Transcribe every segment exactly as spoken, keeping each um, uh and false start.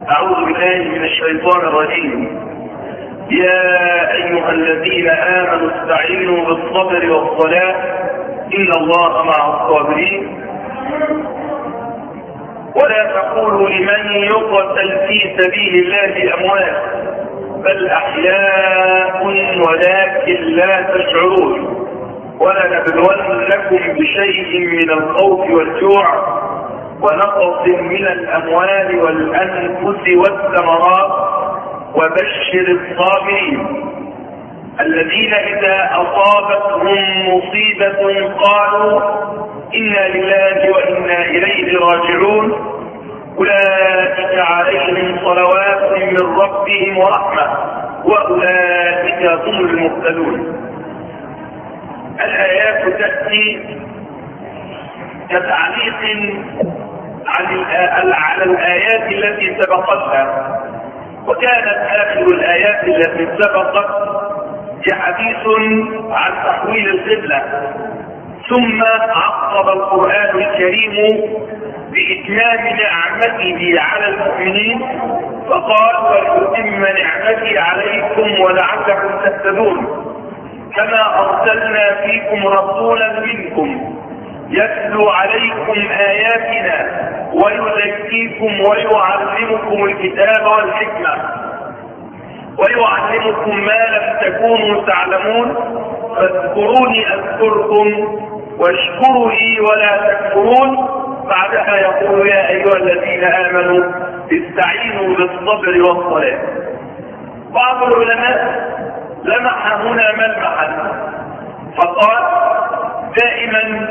أعوذ بالله من الشيطان الرجيم. يا أيها الذين آمنوا استعينوا بالصبر والصلاة إن الله مع الصابرين. ولا تقولوا لمن يقتل في سبيل الله أموات بل أحياء ولكن لا تشعرون. ولنبلونكم بشيء من الخوف والجوع ونقص من الأموال والأنفس والثمرات وبشر الصابرين الذين إذا أصابتهم مصيبة قالوا إنا لله وإنا إليه راجعون أولئك عليهم صلوات من ربهم ورحمة وأولئك هم المهتدون. الآيات تأتي كتعليق على الآيات التي سبقتها، وكانت آخر الآيات التي سبقت حديث عن تحويل القبلة، ثم عقب القرآن الكريم بإتمام نعمته على المؤمنين فقال ولأتم نعمتي عليكم ولعلكم تهتدون كما أرسلنا فيكم رسولا منكم يتلو عليكم آياتنا ويزكيكم ويعلمكم الكتاب والحكمة ويعلمكم ما لم تكونوا تعلمون فاذكروني أذكركم واشكروا لي ولا تكفرون. بعدها يقول يا أيها الذين آمنوا استعينوا بالصبر والصلاة. بعض العلماء لمح هنا ملمحا فقال دائما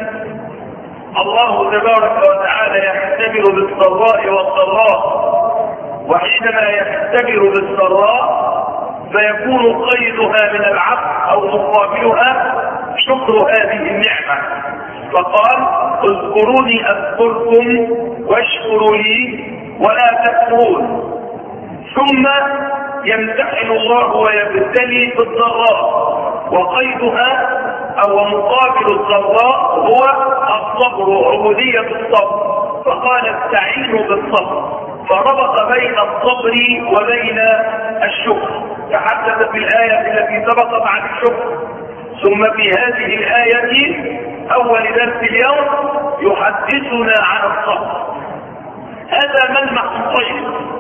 الله تبارك وتعالى يختبر بالسراء والضراء، وحينما يختبر بالسراء فيكون قيدها من العبد أو مقابلها شكر هذه النعمة، فقال اذكروني أذكركم واشكروا لي ولا تكفرون. ثم يمتحن الله ويبتلي بالضراء، وقيدها أو مقابل الضراء هو الصبر وعبودية الصبر، فقال استعينوا بالصبر، فربط بين الصبر وبين الشكر. تحدث في الآية التي سبقت عن الشكر، ثم في هذه الآية أول درس اليوم يحدثنا عن الصبر. هذا ملمح طيب،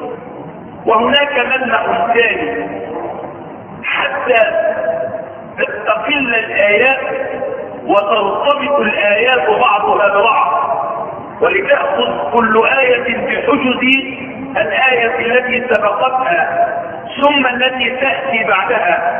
وهناك ملمح ثاني حتى تستقل الآيات وترتبط الآيات بعضها ببعض، ولتأخذ كل آية بحجز الآية التي سبقتها ثم التي تأتي بعدها،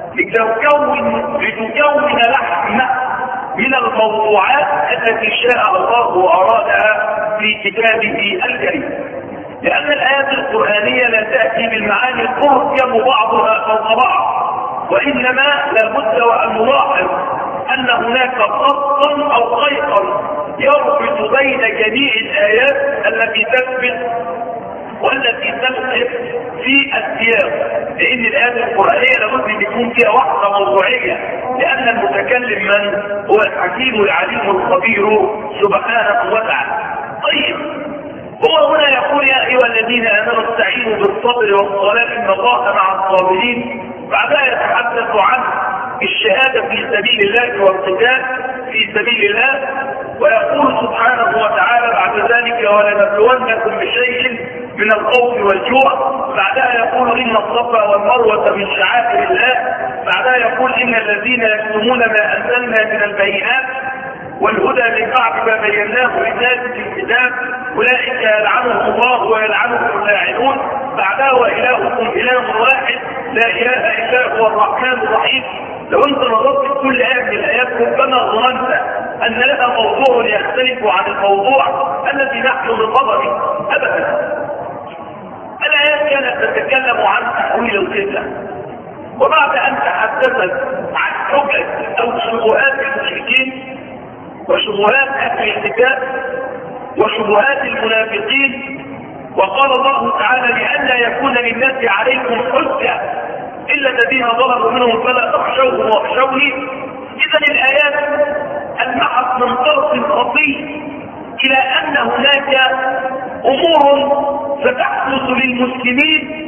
لتكون لتكون لحمة من الموضوعات التي شاء الله وأرادها في كتابه الكريم. لأن الآيات القرآنية لا تأتي بالمعاني تركب بعضها فوق بعض، وإنما لابد وأن نلاحظ أن هناك خطا أو خيطا يربط بين جميع الآيات التي تثبت والتي تثبت في السياق، لأن الآيات القرآنية لابد أن يكون فيها وحدة موضوعية، لأن المتكلم من هو الحكيم العليم الخبير سبحانه وتعالى. طيب، هو هنا يقول يا أيها الذين آمنوا استعينوا بالصبر والصلاة إن الله مع الصابرين. بعدها يتحدث عن الشهادة في سبيل الله والقتال في سبيل الله، ويقول سبحانه وتعالى بعد ذلك ولنبلونكم بشيء من الخوف والجوع. بعدها يقول إن الصفا والمروة من شعائر الله. بعدها يقول إن الذين يكتمون ما أنزلنا من البينات والهدى من بعد ما بيناه للناس في الكتاب أولئك يلعنهم الله ويلعنهم اللاعنون. بعدها وإلهكم إله واحد لا إله إلا هو الرحمن الرحيم. لو أنت نظرت في كل آية من الآيات ربما ظننت أن لها موضوع يختلف عن الموضوع الذي نحن بصدده أبدا. الآيات كانت تتكلم عن تحويل القبلة، وبعد أن تحدثت عن حجج أو شبهات المشركين وشبهات أهل الكتاب وشبهات المنافقين، وقال الله تعالى لئلا يكون للناس عليكم حجة إلا الذين ظلموا منهم فلا تخشوهم واخشوني. إذا الآيات المحط من طرف خطي إلى أن هناك أمور ستحدث للمسلمين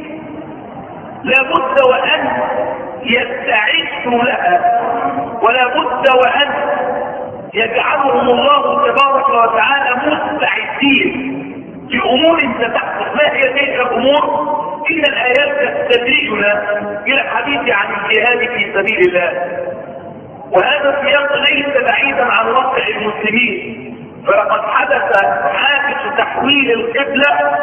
لابد وأن يستعدوا لها، ولا بد وأن يجعلهم الله تبارك وتعالى مستعدين لأمور ستحدث. ما هي تلك الأمور؟ إن الآيات تستدرجنا إلى الحديث عن الجهاد في سبيل الله، وهذا السياق ليس بعيدا عن واقع المسلمين. فلقد حدث حادث تحويل القبلة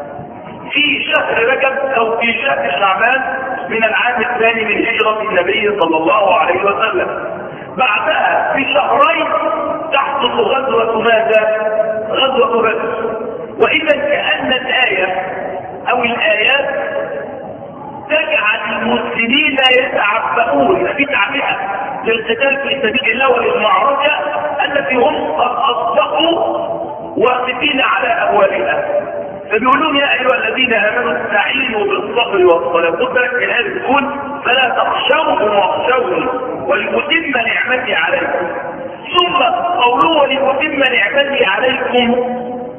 في شهر رجب أو في شهر شعبان من العام الثاني من هجرة النبي صلى الله عليه وسلم. بعدها في شهرين تحدث غزوة ماذا؟ غزوة بدر. وإذا كأن الآية أو الآيات تجعل المسلمين يتعبئون بتعبئة للقتال في سبيل الله وللمعركة التي هم قد أصبحوا واقفين على أبوابها. فبيقولون يا أيها الذين آمنوا استعينوا بالصبر والصلاة. قلت لك الآية تقول فلا تخشوهم واخشوني ولأتم نعمتي عليكم. ثم قوله ولأتم نعمتي عليكم،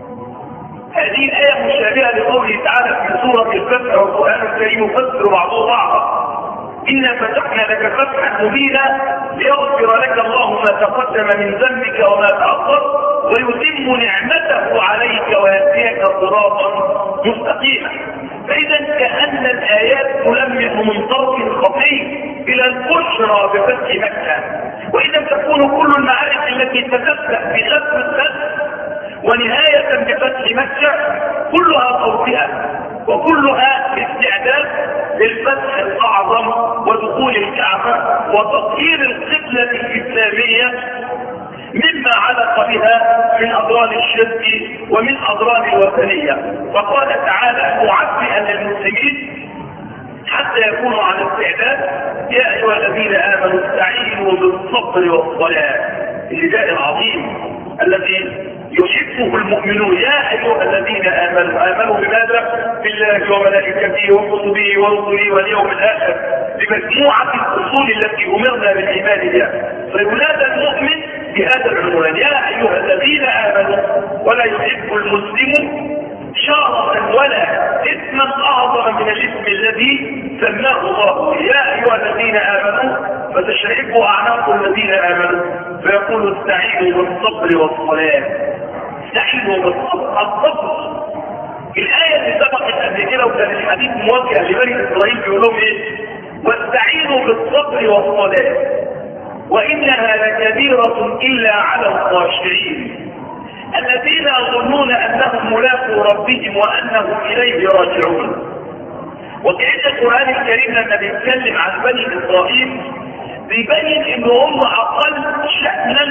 هذه الآية مشابهة لقوله تعالى في سورة الفتح والقرآن الكريم يفسر بعضه بعضا. إنا فتحنا لك فتحا مبينا ليغفر لك الله ما تقدم من ذنبك وما تأخر ويتم نعمته عليك ويهديك صراطا مستقيما. فإذا كأن الآيات تلمح من طرف خفي إلى البشرى بفتح مكة. وإذا تكون كل المعارك التي تتفتح بغزو الفتح ونهاية بفتح مكة كلها توطئة وكلها استعداد للفتح الأعظم ودخول الكعبة وتطهير القبلة الإسلامية مما علق بها من أضرار الشرك ومن أضرار الوثنية. فقال تعالى معبئا للمسلمين حتى يكونوا على استعداد يا أيها الذين آمنوا استعينوا بالصبر والصلاة، النداء العظيم الذي يحبه المؤمنون. يا أيها الذين آمنوا، آمنوا بماذا؟ بالله وملائكته وكتبه ورسله واليوم الآخر، بمجموعة الأصول التي أمرنا بالإيمان بها. فينادى المؤمن بهذا العنوان يا أيها الذين آمنوا، ولا يحب المسلم شرفا ولا اسما أعظم من الاسم الذي سماه الله. يا أيها الذين آمنوا فتشرب أعناق الذين آمنوا فيقول استعينوا بالصبر والصلاة. استعينوا بالصبر. الصبر الآية اللي سبقت قبل كده وكان الحديث موجه لبني إسرائيل بيقول لهم إيه؟ واستعينوا بالصبر والصلاة وإنها لكبيرة إلا على الخاشعين الذين يظنون أنهم ملاقوا ربهم وأنهم إليه راجعون. وكأن القرآن الكريم لما بيتكلم عن بني إسرائيل بيبين إن هم أقل شأنا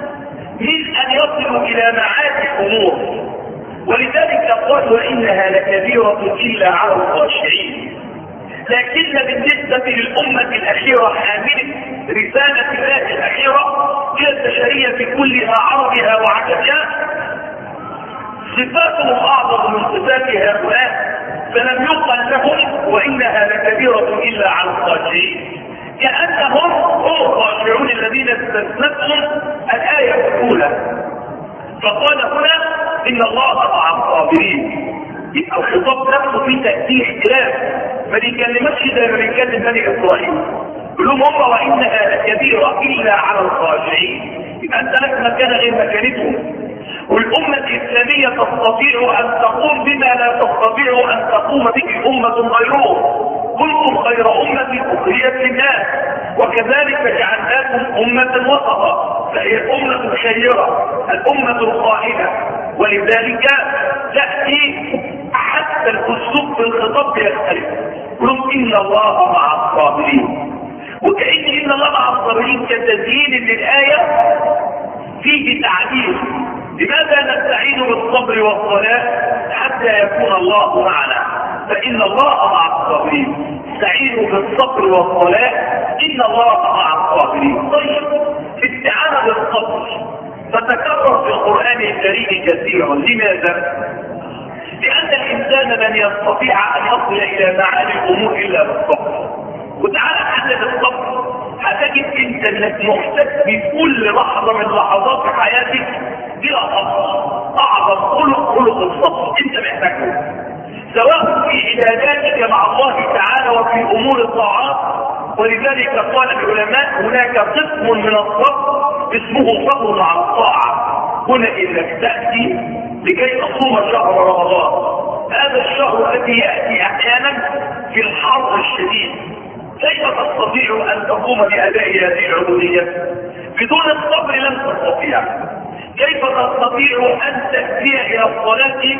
من أن يصلوا إلى معاد الأمور، ولذلك قال وإنها لكبيرة إلا على الخاشعين. لكن بالنسبة للأمة الأخيرة حاملة رسالة الله الأخيرة إلى البشرية كلها عربها وعجمها صفاتهم أعظم من صفات هؤلاء، فلم يقل لهم وإنها لكبيرة إلا على الخاشعين، كأنهم هم الخاشعون الذين استثنتهم الآية الأولى. فقال هنا إن الله مع الصابرين. يبقى الخطاب نفسه فيه تأثير اختلاف، ما بيكلمكش زي ما بيكلم بني إسرائيل يقول لهم هم وإنها لكبيرة إلا على الخاشعين. يبقى أنت لك مكان غير مكانتهم. والأمة الإسلامية تستطيع أن تقوم بما لا تستطيع أن تقوم به أمة غيرهم. كنتم خير أمة أخرجت للناس وكذلك جعلناكم أمة وسطا، فهي الأمة الخيرة الأمة القائمة. ولذلك تأتي حتى الأسلوب في الخطاب يختلف. يقولون إن الله مع الصابرين، وكأن إن الله مع الصابرين كتزيين للآية فيه تعليل. لماذا نستعين بالصبر والصلاة؟ حتى يكون الله معنا، فإن الله مع الصابرين. استعينوا بالصبر والصلاة إن الله مع الصابرين. طيب الاستعانة بالصبر تتكرر في القرآن الكريم كثيرا. لماذا؟ لأن الإنسان لن يستطيع أن يصل إلى معاني الأمور إلا بالصبر. وتعالى حدد الصبر، هتجد تجد انت انك محتاج في كل لحظه من لحظات حياتك الى اعظم خلق خلق الصبر انت محتاجه، سواء في عباداتك مع الله تعالى وفي امور الطاعات. ولذلك قال العلماء هناك قسم من الصبر اسمه صبر مع الطاعه. هنا انك تاتي لكي تصوم شهر رمضان، هذا الشهر الذي ياتي احيانا في الحر الشديد، كيف تستطيع ان تقوم باداء هذه العبوديه؟ بدون الصبر لن تستطيع. كيف تستطيع ان تاتي الى الصلاه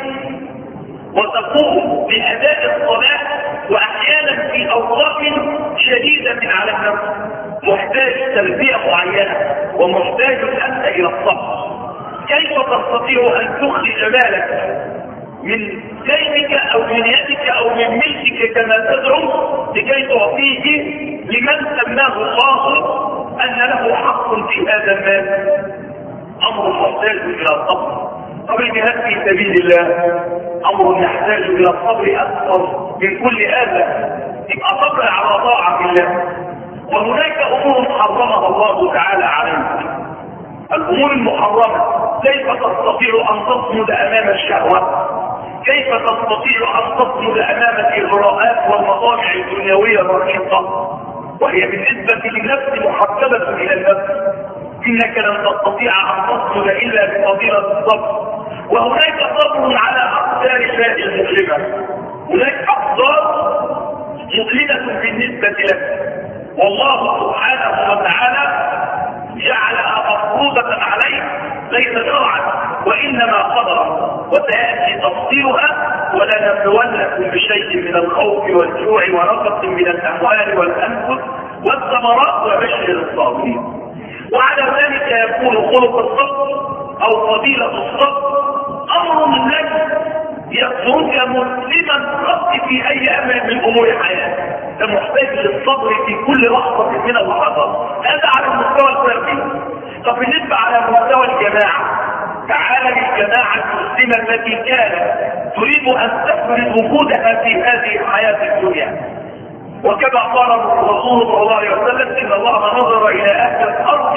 وتقوم باداء الصلاه واحيانا في اوقات شديده من على النفس، محتاج تربيه معينه ومحتاج انت الى الصبر. كيف تستطيع ان تخرج مالك من جيبك او من يدك او من ملكك كما تدعو لكي تعطيه لمن سماه الله ان له حق في هذا المال؟ امر محتاج الى الصبر. طب الجهاد في سبيل الله امر يحتاج الى الصبر اكثر من كل هذا، يبقى صبر على طاعه الله. وهناك امور حرمها الله تعالى عليك، الامور المحرمه. كيف تستطيع ان تصمد امام الشهوه؟ كيف تستطيع ان تصمد امام الاغراءات والمطامع الدنيويه الرخيصه وهي بالنسبه للنفس محببه الى النفس؟ انك لن تستطيع ان تصمد الا بفضيله الصبر. وهناك صبر على اقدار الله المؤلمه، هناك اقدار مؤلمه بالنسبه لك والله سبحانه وتعالى جعلها مفروضه عليك ليس شرعا وانما قدرا، وسياتي تفصيلها. ولنبلونكم بشيء من الخوف والجوع ونقص من الاموال والانفس والثمرات وبشر الصابرين. وعلى ذلك يكون خلق الصبر او فضيله الصبر امر منك يخرج مسلما قط في اي امر من امور حياتك، فمحتاج للصبر في كل لحظه من اللحظات. هذا على المستوى الفردي. طب بالنسبه على مستوى الجماعه، تعالى للجماعه المسلمه التي كانت تريد ان تفرض وجودها في هذه الحياه الدنيا. وكما قال الرسول صلى الله عليه وسلم ان الله نظر الى اهل الارض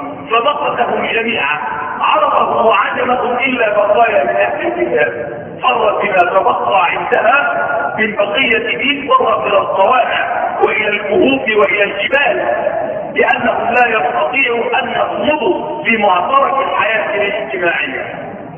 فمقتهم جميعا عرفهم وعجبهم الا بقايا من اهل الكتاب، فر بما تبقى عندها من بقيه دين، فر الى الصوامع والى الكهوف والى الجبال، لانهم لا يستطيعوا ان يصمدوا في معترك الحياه الاجتماعيه.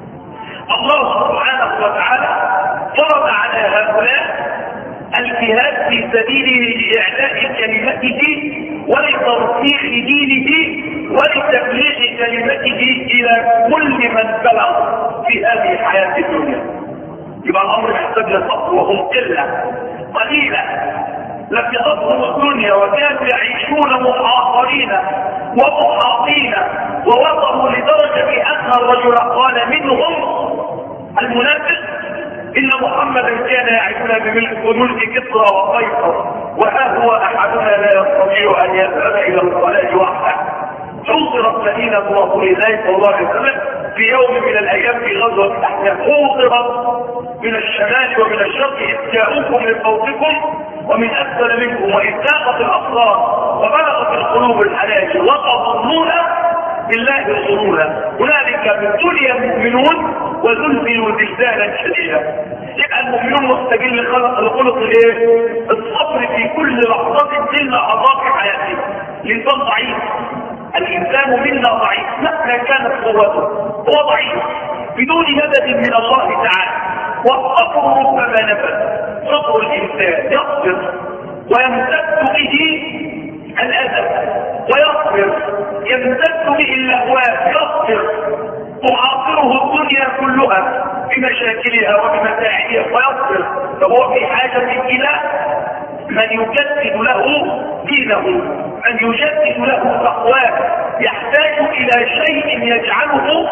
الله سبحانه وتعالى فرض على هؤلاء الجهاد في سبيل لاعلاء كلمته ولترسيخ دينه ولتبليغ كلمته الى كل من بلغ في هذه الحياه الدنيا. يبقى الامر يحتاج لصبر، وهم قله قليله لم يصبروا الدنيا وكانوا يعيشون محاصرين ومحاطين، ووصلوا لدرجه ان الرجل قال منهم المنافق ان محمدا كان يعيشنا بملك وملك كسرى وقيصر، وها هو احدنا لا يستطيع ان يذهب الى الصلاه وحده. حوصرت مدينه رسول الله صلى الله عليه وسلم في يوم من الايام في غزوه الاحزاب، حوصرت من الشمال ومن الشرق اذ جاءوكم من فوقكم ومن اسفل منكم واذ ضاقت الابصار وبلغت القلوب الحناجر وتظنون بالله الظنون هنالك ابتلي المؤمنون وزلزلوا زلزالا شديدا. يبقى المؤمنون مستجل خلق الخلق الايه؟ الصبر في كل لحظه من لحظات حياته. الانسان ضعيف، الانسان منا ضعيف مهما كانت قوته، هو ضعيف بدون مدد من الله تعالى. والصبر ربما نفذ، صبر الانسان يصبر ويمتد به الاذى ويصبر، يمتد به الاهواء يصبر، تحاصره الدنيا كلها بمشاكلها وبمتاعبها ويصبر. فهو في حاجه الى من يجدد له دينه، من يجدد له تقواه، يحتاج الى شيء يجعله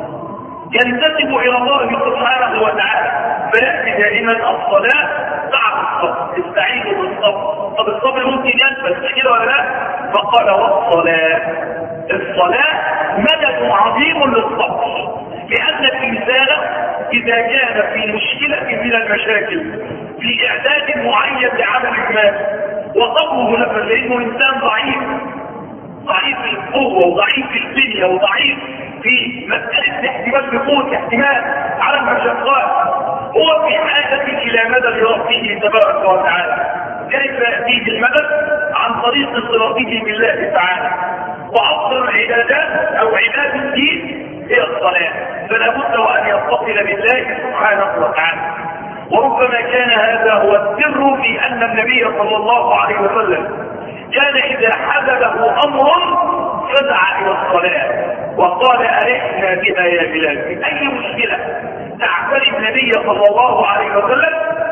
ينتسب الى الله سبحانه وتعالى. فيأتي دائما الصلاة مع الصبر، استعينوا بالصبر. طب الصبر ممكن ينفذ كده ولا لا؟ فقال والصلاة، الصلاة مدد عظيم للصبر، لأن الإنسان إذا كان في مشكلة من المشاكل في إعداد معين لعمل ما وصبره نفذ، لأنه إنسان ضعيف ضعيف القوة وضعيف البنية وضعيف في مسألة احتمال بقوة احتمال على المشقات، هو في حاجة إلى مدد ربه تبارك وتعالى. كيف يأتيه المدد؟ عن طريق صلته بالله تعالى. وأفضل العبادات أو عبادة الدين هي الصلاة، فلا بد وأن يتصل بالله سبحانه وتعالى. وربما كان هذا هو السر في أن النبي صلى الله عليه وسلم كان إذا حدثه أمر فدعا إلى الصلاة وقال أرحنا بها يا بلال. أي مشكلة تعتري النبي صلى الله عليه وسلم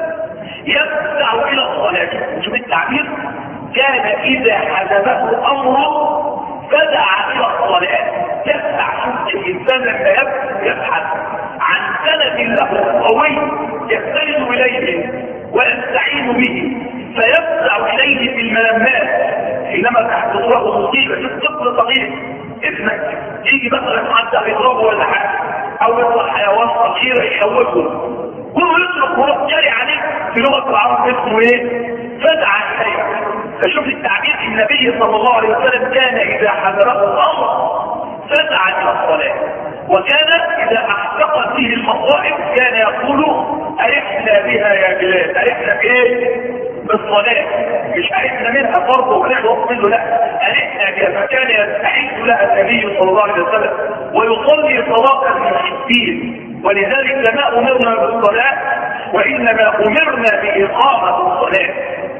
يفزع إلى الصلاة. شوف التعبير، كان إذا حدثه أمر فدعا إلى الصلاة. يفزع. شوف الإنسان لما يبحث عن سند له قوي يستند إليه ويستعين به فيفزع إليه في الملمات حينما تحدث له مصيبة. شوف طفل صغير ابنك يجي مثلا حتى يضربه ولا حاجة أو يطلع حيوان صغير يخوفه، كله يطلق وهو جاري عليه في لغة العرب اسمه ايه؟ فدعا إليه. فشوف التعبير، النبي صلى الله عليه وسلم كان إذا حضره الأمر فدعا إلى الصلاة، وكان إذا أحققت به المصائب كان يقول أرحنا بها يا بلال. أرحنا بإيه؟ بالصلاة، مش أرحنا منها فرض ونحن منه، لا، أرحنا بها. فكان يستعيد لها النبي صلى الله عليه وسلم ويصلي صلاة المحبين. ولذلك ما أمرنا بالصلاة وإنما أمرنا بإقامة الصلاة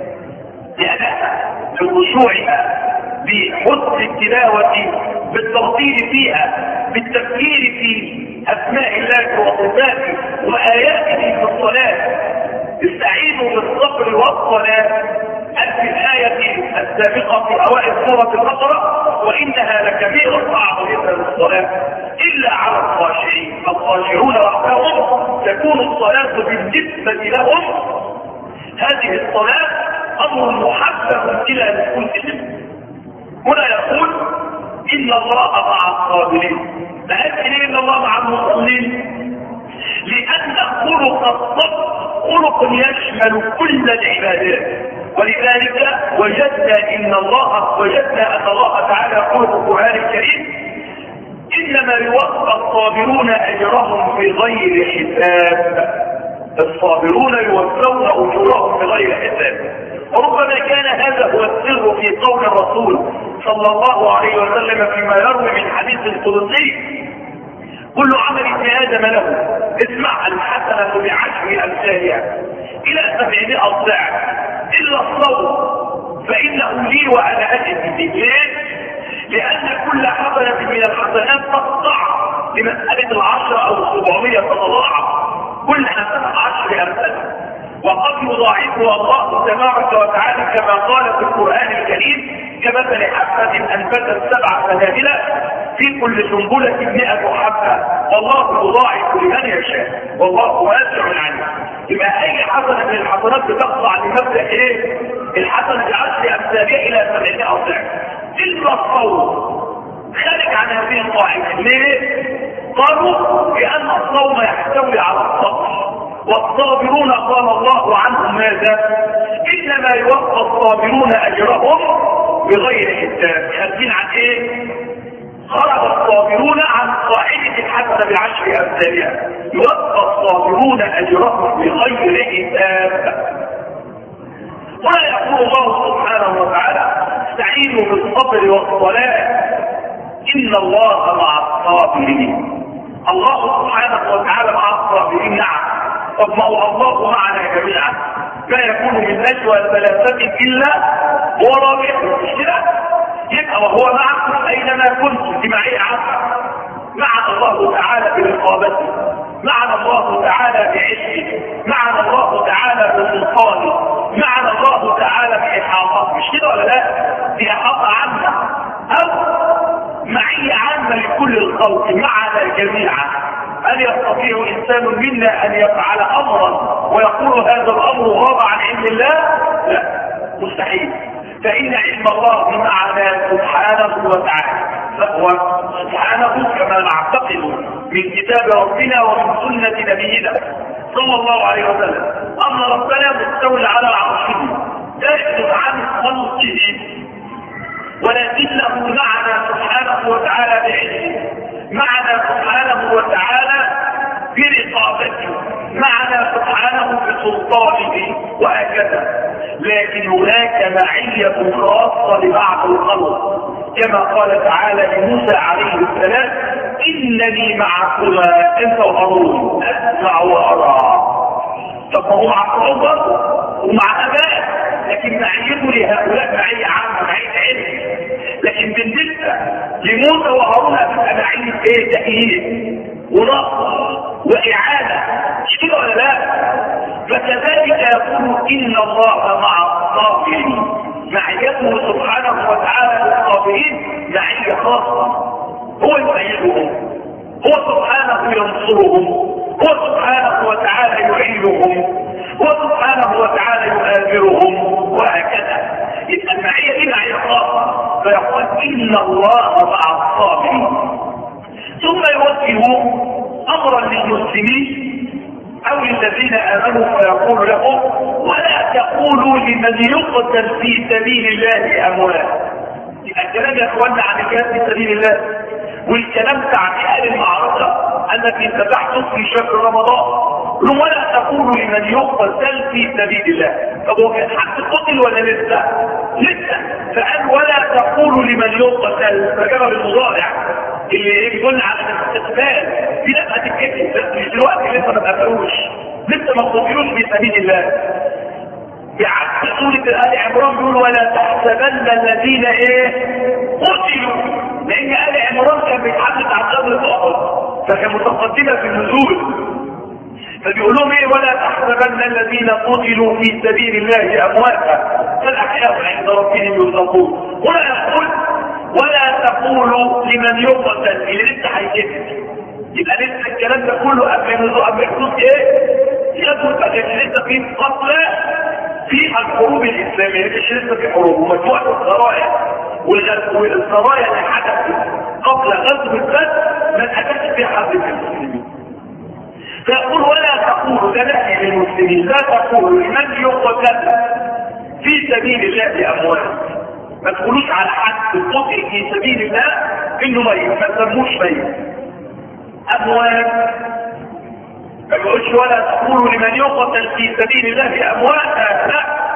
لأدائها، بخشوعها، بحسن التلاوة، بالترتيب فيها، بالتفكير في أسماء الله وصفاته وآياته في الصلاة. استعينوا بالصبر والصلاة. ألف الآية السابقة في أوائل سورة البقرة وإنها لكبيرة أعظم للصلاة إلا على الخاشعين. الخاشعون وحدهم تكون الصلاة بالنسبة لهم هذه الصلاة أمر محبب إلى كل. هنا يقول إن الله مع الصابرين. لكن إن الله مع المصلين لأن خلق الصبر خلق يشمل كل العبادات. ولذلك وجدنا إن الله وجدنا أن الله تعالى يقول في القرآن الكريم إنما يوفى الصابرون أجرهم بغير حساب. الصابرون يوفون أجورهم بغير حساب. وربما كان هذا هو السر في قول الرسول صلى الله عليه وسلم فيما يروي من حديث القدسي كل عمل ابن آدم له اسمع الحسنة بعشر أمثالها إلى سبعمائة ضعف إلا الصوم فإنه لي وأنا أجزي به. ليه؟ لأن كل حسنة من الحسنات تقطع لمسألة العشرة أو السبعمية تتضاعف كل حسنة عشر أمثالها، وقد يضاعفها الله تبارك وتعالى كما قال في القرآن الكريم كمثل حبة أنبتت سبع سنابل في كل سنبلة مئة حبة والله يضاعف لمن يشاء والله واسع عليم. يبقى أي حسنة من الحسنات بتقطع لمبدأ إيه؟ الحسنة بعشر أمثالها إلى سبعمائة ضعف إلا الصوم خارج عن هذه القاعدة. ليه؟ قالوا لأن الصوم يحتوي على الصبر، والصابرون قال الله عنهم ماذا؟ إنما يوفى الصابرون أجرهم بغير حساب. خارجين عن إيه؟ خرج الصابرون عن قاعدة الحسنة بعشر أمثالها. يوفى الصابرون أجرهم بغير حساب. ولا يقول الله سبحانه وتعالى استعينوا بالصبر والصلاة إن الله مع الصابرين. الله سبحانه وتعالى مع الصابرين. نعم، طب ما هو الله معنا جميعا. ما يكون من نجوى ثلاثة إلا هو رابعهم. يبقى وهو معكم أينما كنتم. دي معية عامة. معنا الله تعالى برقابته، معنا الله تعالى بعزه، معنا الله تعالى بسلطانه، معنا الله تعالى بإحاطته. مش كده ولا لا؟ دي إحاطة عامة أو معية عامة لكل الخلق معنا جميعا. هل يستطيع إنسان منا أن يفعل أمرا ويقول هذا الأمر غاب عن علم الله؟ لا، مستحيل. فإن علم الله معنا سبحانه وتعالى، فهو سبحانه كما نعتقد من كتاب ربنا ومن سنة نبينا صلى الله عليه وسلم أن ربنا مستولى على عرشه لا يخرج عن خلقه، ولكنه مع الطالب وهكذا. لكن هناك معية خاصة لبعض الخلق كما قال تعالى لموسى عليه السلام: إنني معكما أنت وهارون أسمع وأرى. طب هو مع قومه ومع أبائه، لكن معيته لهؤلاء معية عامة، معية علم. لكن بالنسبة لموسى وهارون هتبقى معية ايه؟ تأييد ونصر وإعانة، مش كده ولا لا؟ فكذلك يقول إن الله مع الصابرين. معيته سبحانه وتعالى للصابرين معية خاصة، هو يؤيدهم، هو سبحانه ينصرهم، هو سبحانه وتعالى يعينهم، هو سبحانه وتعالى يؤازرهم وهكذا. يبقى المعية دي معية خاصة، فيقول إن الله مع الصابرين. ثم يوجه أمرا للمسلمين أو للذين آمنوا فيقول لهم: ولا تقولوا لمن يقتل في سبيل الله أموات. يبقى الكلام يا اخوانا عن الجهاد في سبيل الله، والكلام بتاع اهل المعركة التي تحدث في شهر رمضان. ولا تقولوا لمن يقتل في سبيل الله. طب هو كان حد قتل ولا لسه؟ لسه. فقال ولا تقولوا لمن يقتل، فجاب بالمضارع اللي يقول على الاستقبال دي لما تتكتب، بس مش دلوقتي لسه ما تقتلوش، لسه ما قتلوش في سبيل الله. يعني سورة آل عمران بيقول ولا تحسبن الذين ايه قتلوا، لان آل عمران كان بيتحدث عن غزوة أحد فكان متقدمة في النزول، فبيقول لهم ايه؟ ولا تحسبن الذين قتلوا في سبيل الله امواتا بل احياء عند ربهم يرزقون. ولا يقول ولا تقولوا لمن يقتل، اللي لسه هيقتل. يبقى لسه الكلام ده كله قبل النزول، قبل حدوث ايه؟ يدخل بقى لسه في قتل في الحروب الاسلاميه، مش لسه في حروب ومجموعه السرايا والسرايا اللي حدثت قبل غزوه بدر ما اتحدث فيها حد من المسلمين. فيقول ولا تقولوا، ده نهي للمسلمين، لا تقولوا لمن يقتل في سبيل الله اموات. ما تقولوش على حد قتل في سبيل الله انه ميت، ما تسموش ميت اموات. ما بيقولش ولا تقولوا لمن يقتل في سبيل الله اموات، لا،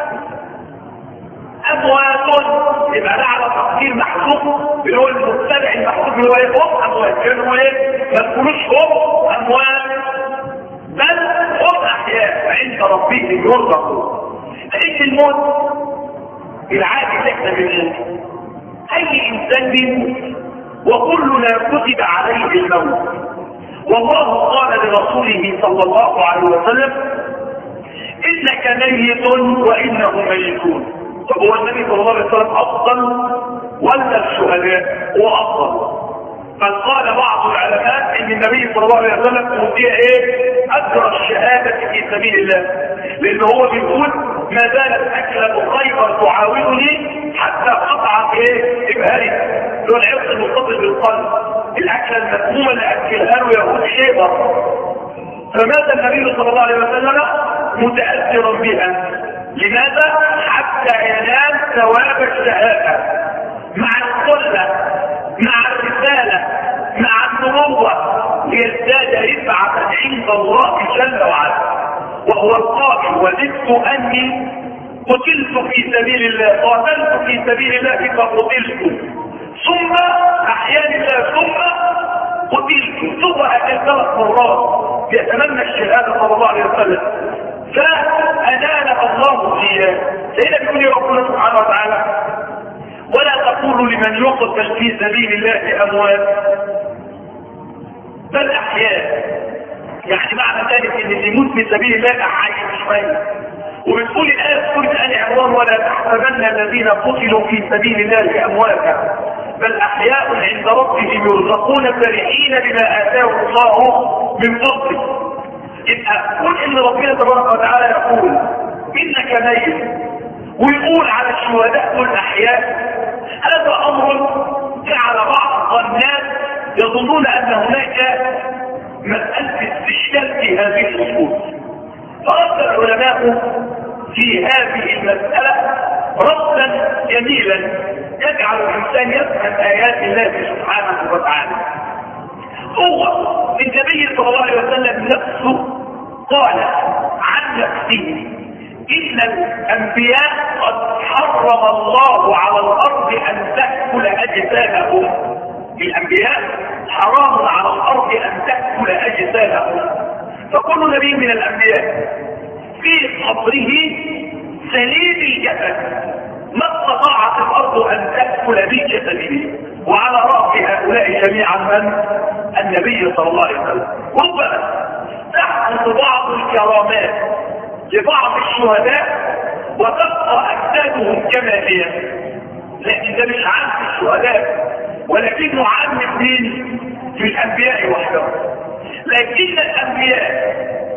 اموات. يبقى ده على تقدير محذوف اللي هو المبتدع المحذوف اللي هو ايه؟ هم اموات. كانوا ايه؟ ما تقولوش هم اموات بل هم احياء عند ربهم يرزقون. لان الموت العادي اللي احنا بنموت، اي انسان بيموت وكلنا كتب عليه الموت. والله قال لرسوله صلى الله عليه وسلم: انك ميت وانهم ميتون. طب هو النبي صلى الله عليه وسلم افضل ولا الشهداء؟ هو افضل. بل قال بعض العلماء ان النبي صلى الله عليه وسلم اوتي ايه؟ اجر الشهاده في سبيل الله، لان هو بيقول ما زالت اكله خيبر تعاونني حتى قطعت ايه؟ ابهاري، اللي هو العرق المتصل بالقلب، الاكله المسمومه اللي اكلها له يهود خيبر. فمات النبي صلى الله عليه وسلم متاثرا بها. لماذا؟ حتى ينال ثواب الشهاده مع القله، مع الرساله، مع النبوه، ليزداد رفعه عند الله جل وعلا. وهو القائل: وجدت اني قتلت في سبيل الله، قاتلت في سبيل الله فقتلت، ثم احياني الله، ثم قتلت، ثم اكلت ثلاث مرات يتمنى الشهاده صلى الله عليه وسلم، فانالها الله اياه. سيدنا بيقول يا ربنا سبحانه وتعالى: ولا تقولوا لمن يقتل في سبيل الله اموات بل احياء. يعني معنى ذلك ان اللي يموت في سبيل الله احياء مش ميت. وبتقول الآية في سورة آل عمران: ولا تحسبن الذين قتلوا في سبيل الله أمواتا بل أحياء عند ربهم يرزقون فرحين بما آتاهم الله من فضله. يبقى قل إن ربنا تبارك وتعالى يقول إنك ميت، ويقول على الشهداء والأحياء. هذا أمر جعل بعض الناس يظنون أن هناك مسألة استشكال في هذه الأصول. فرد العلماء في هذه المسألة ردا جميلا يجعل الإنسان يفهم آيات الله سبحانه وتعالى. هو النبي صلى الله عليه وسلم نفسه قال عن نفسه إن الأنبياء قد حرم الله على الأرض أن تأكل أجسادهم. الأنبياء حرام على الأرض أن تأكل أجسادهم. فكل نبي من الأنبياء في قبره سليم الجسد ما استطاعت الأرض أن تأكل بجسده، وعلى رأس هؤلاء جميعا من؟ النبي صلى الله عليه وسلم. ربما تحدث بعض الكرامات لبعض الشهداء وتبقى أجسادهم كما هي، لكن ده مش عام في الشهداء، ولكنه عام الدين في الأنبياء وحدهم. لكن الأنبياء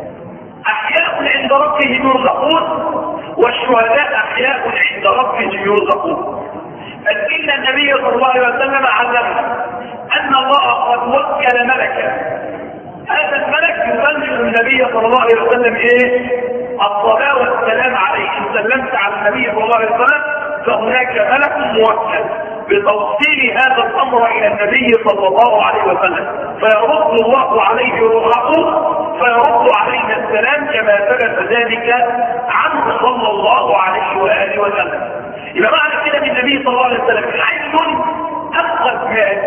أحياء عند ربهم يرزقون، والشهداء أحياء عند ربهم يرزقون. بل إن النبي صلى الله عليه وسلم علمنا أن الله قد وكل ملكا، هذا الملك يبلغ النبي صلى الله عليه وسلم ايه؟ الصلاة والسلام عليه. إن سلمت على النبي صلى الله عليه وسلم فهناك ملك موكل بتوصيل هذا الأمر إلى النبي صلى الله عليه وسلم، فيرد الله عليه روحه فيرد علينا السلام كما ثبت ذلك عنه صلى الله عليه وآله وسلم. يبقى معنى كده من النبي صلى الله عليه وسلم حي أفضل مات.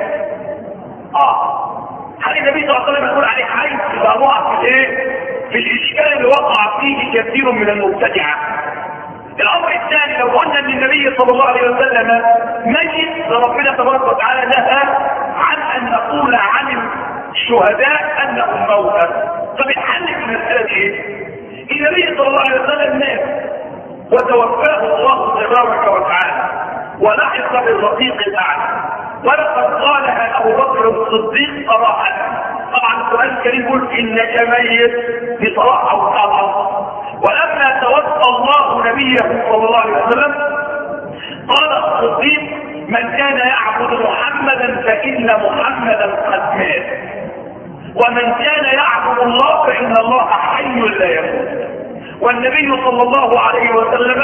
آه هل النبي صلى الله عليه وسلم يقول عليه حي؟ يبقى وقع في الايه؟ في الاشكال اللي وقع فيه كثير من المبتدعه. الامر الثاني، لو قلنا ان النبي صلى الله عليه وسلم مجد، ربنا تبارك وتعالى نهى عن ان نقول عن الشهداء انهم موتى. طب الحل في المساله ايه؟ النبي صلى الله عليه وسلم مات وتوفاه الله تبارك وتعالى ولحق بالرفيق الاعلى، ولقد قالها ابو بكر الصديق صراحه. طبعا القران الكريم يقول انك ميت بصراحه وطبعا. ولما توفى الله نبيه صلى الله عليه وسلم قال الصديق من كان يعبد محمدا فان محمدا قد مات، ومن كان يعبد الله فان الله حي لا يموت. والنبي صلى الله عليه وسلم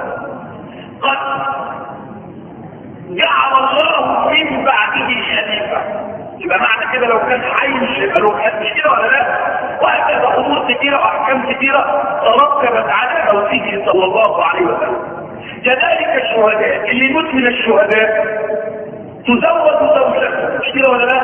قد جعل الله من بعده خليفه. يبقى معنى كده لو كان حي مش يبقى له حد، مش كده ولا لا؟ وهكذا امور كثيره واحكام كثيره ترتبت على موته صلى الله عليه وسلم. كذلك الشهداء، اللي يموت من الشهداء تزوج زوجته، مش كده ولا لا؟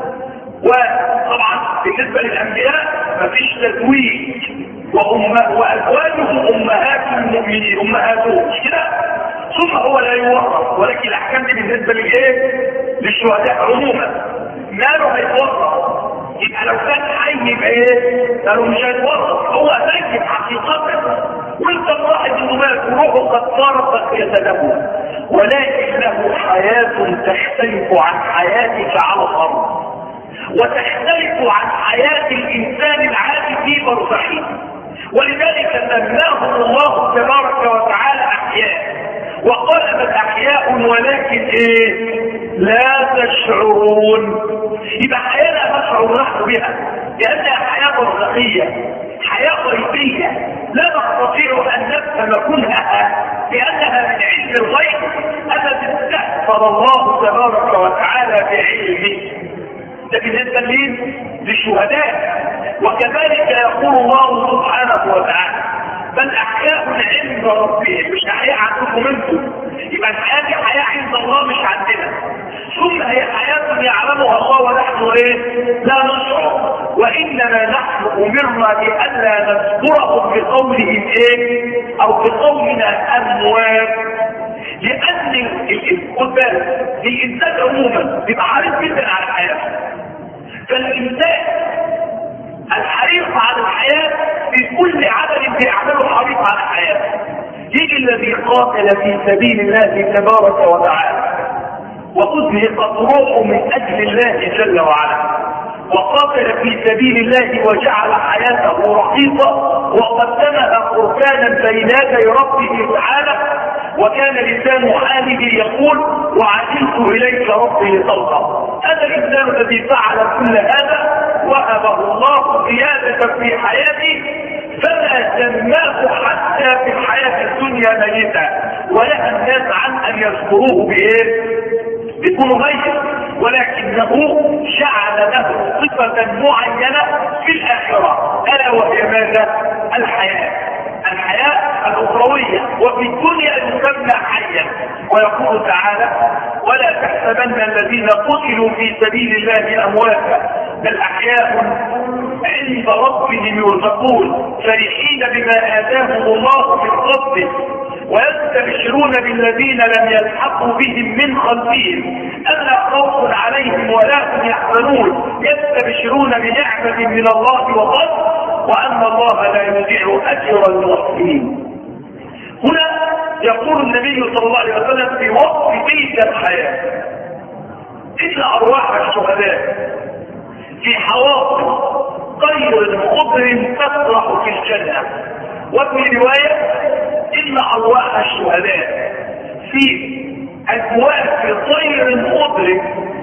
وطبعا بالنسبه للانبياء مفيش تزويج، وأمه وازواجهم امهات المؤمنين امهاتهم، مش كده؟ ثم هو لا يورث، ولكن الاحكام دي بالنسبه للايه؟ للشهداء عموما. ماله هيتورث؟ يبقى لو كان حي يبقى ايه؟ قالوا مش هيتورث، هو ميت حقيقه، وانت ملاحظ انه مات وروحه قد فارقت جسده، ولكن له حياه تختلف عن حياتك على الارض، وتختلف عن حياه الانسان العادي في برزخه. ولذلك سماهم الله تبارك وتعالى احياء، وقال بل احياء ولكن ايه؟ لا تشعرون. يبقى حياه لا نشعر نحن بها، لانها حياه برزخيه، حياه غيبيه لا نستطيع ان نفهم كنهها، لانها من علم الغيب الذي استأثر الله تبارك وتعالى بعلمه. ده بالنسبه لمين؟ للشهداء. وكذلك يقول الله سبحانه وتعالى بل احياء عند ربهم، مش احياء عندكم انتم. يبقى الحياه دي حياه عند الله مش عندنا. ثم هي حياه يعلمها الله ونحن ايه؟ لا نشعر. وانما نحن امرنا بألا نذكرهم بقولهم ايه؟ او بقولنا اموات. لان خد بالك الانسان عموما بيبقى حريص جدا على الحياه، فالانسان الحريص على الحياه في كل عمل بيعمله حريص على الحياه. يجي الذي قاتل في سبيل الله تبارك وتعالى وأزهقت روحه من أجل الله جل وعلا، وقاتل في سبيل الله وجعل حياته رخيصة وقدمها قربانا بين يدي ربه تعالى، وكان لسان حاله يقول وعجلت إليك ربي لترضى. هذا الإنسان الذي فعل كل هذا وهبه الله زيادة في حياته، فما سماه حتى في الحياة الدنيا ميتا، ونهى الناس عن أن يذكروه بإيه؟ بيكون ميت، ولكنه جعل له صفة معينة في الآخرة، ألا وهي ماذا؟ الحياة الحياة الأخروية. وفي الدنيا يسمى حيا. ويقول تعالى: ولا تحسبن الذين قتلوا في سبيل الله أمواتا بل أحياء عند ربهم يرزقون فرحين بما آتاهم الله من فضله ويستبشرون بالذين لم يلحقوا بهم من خلفهم ألا خوف عليهم ولا هم يحزنون يستبشرون بنعمة من الله وفضل وأن الله لا يضيع أجر المحسنين. هنا يقول النبي صلى الله عليه وسلم في وصف تلك الحياة: إن أرواح الشهداء في حواصل طير خضر تسرح في الجنة. وفي رواية: إن أرواح الشهداء في أكواف طير خضر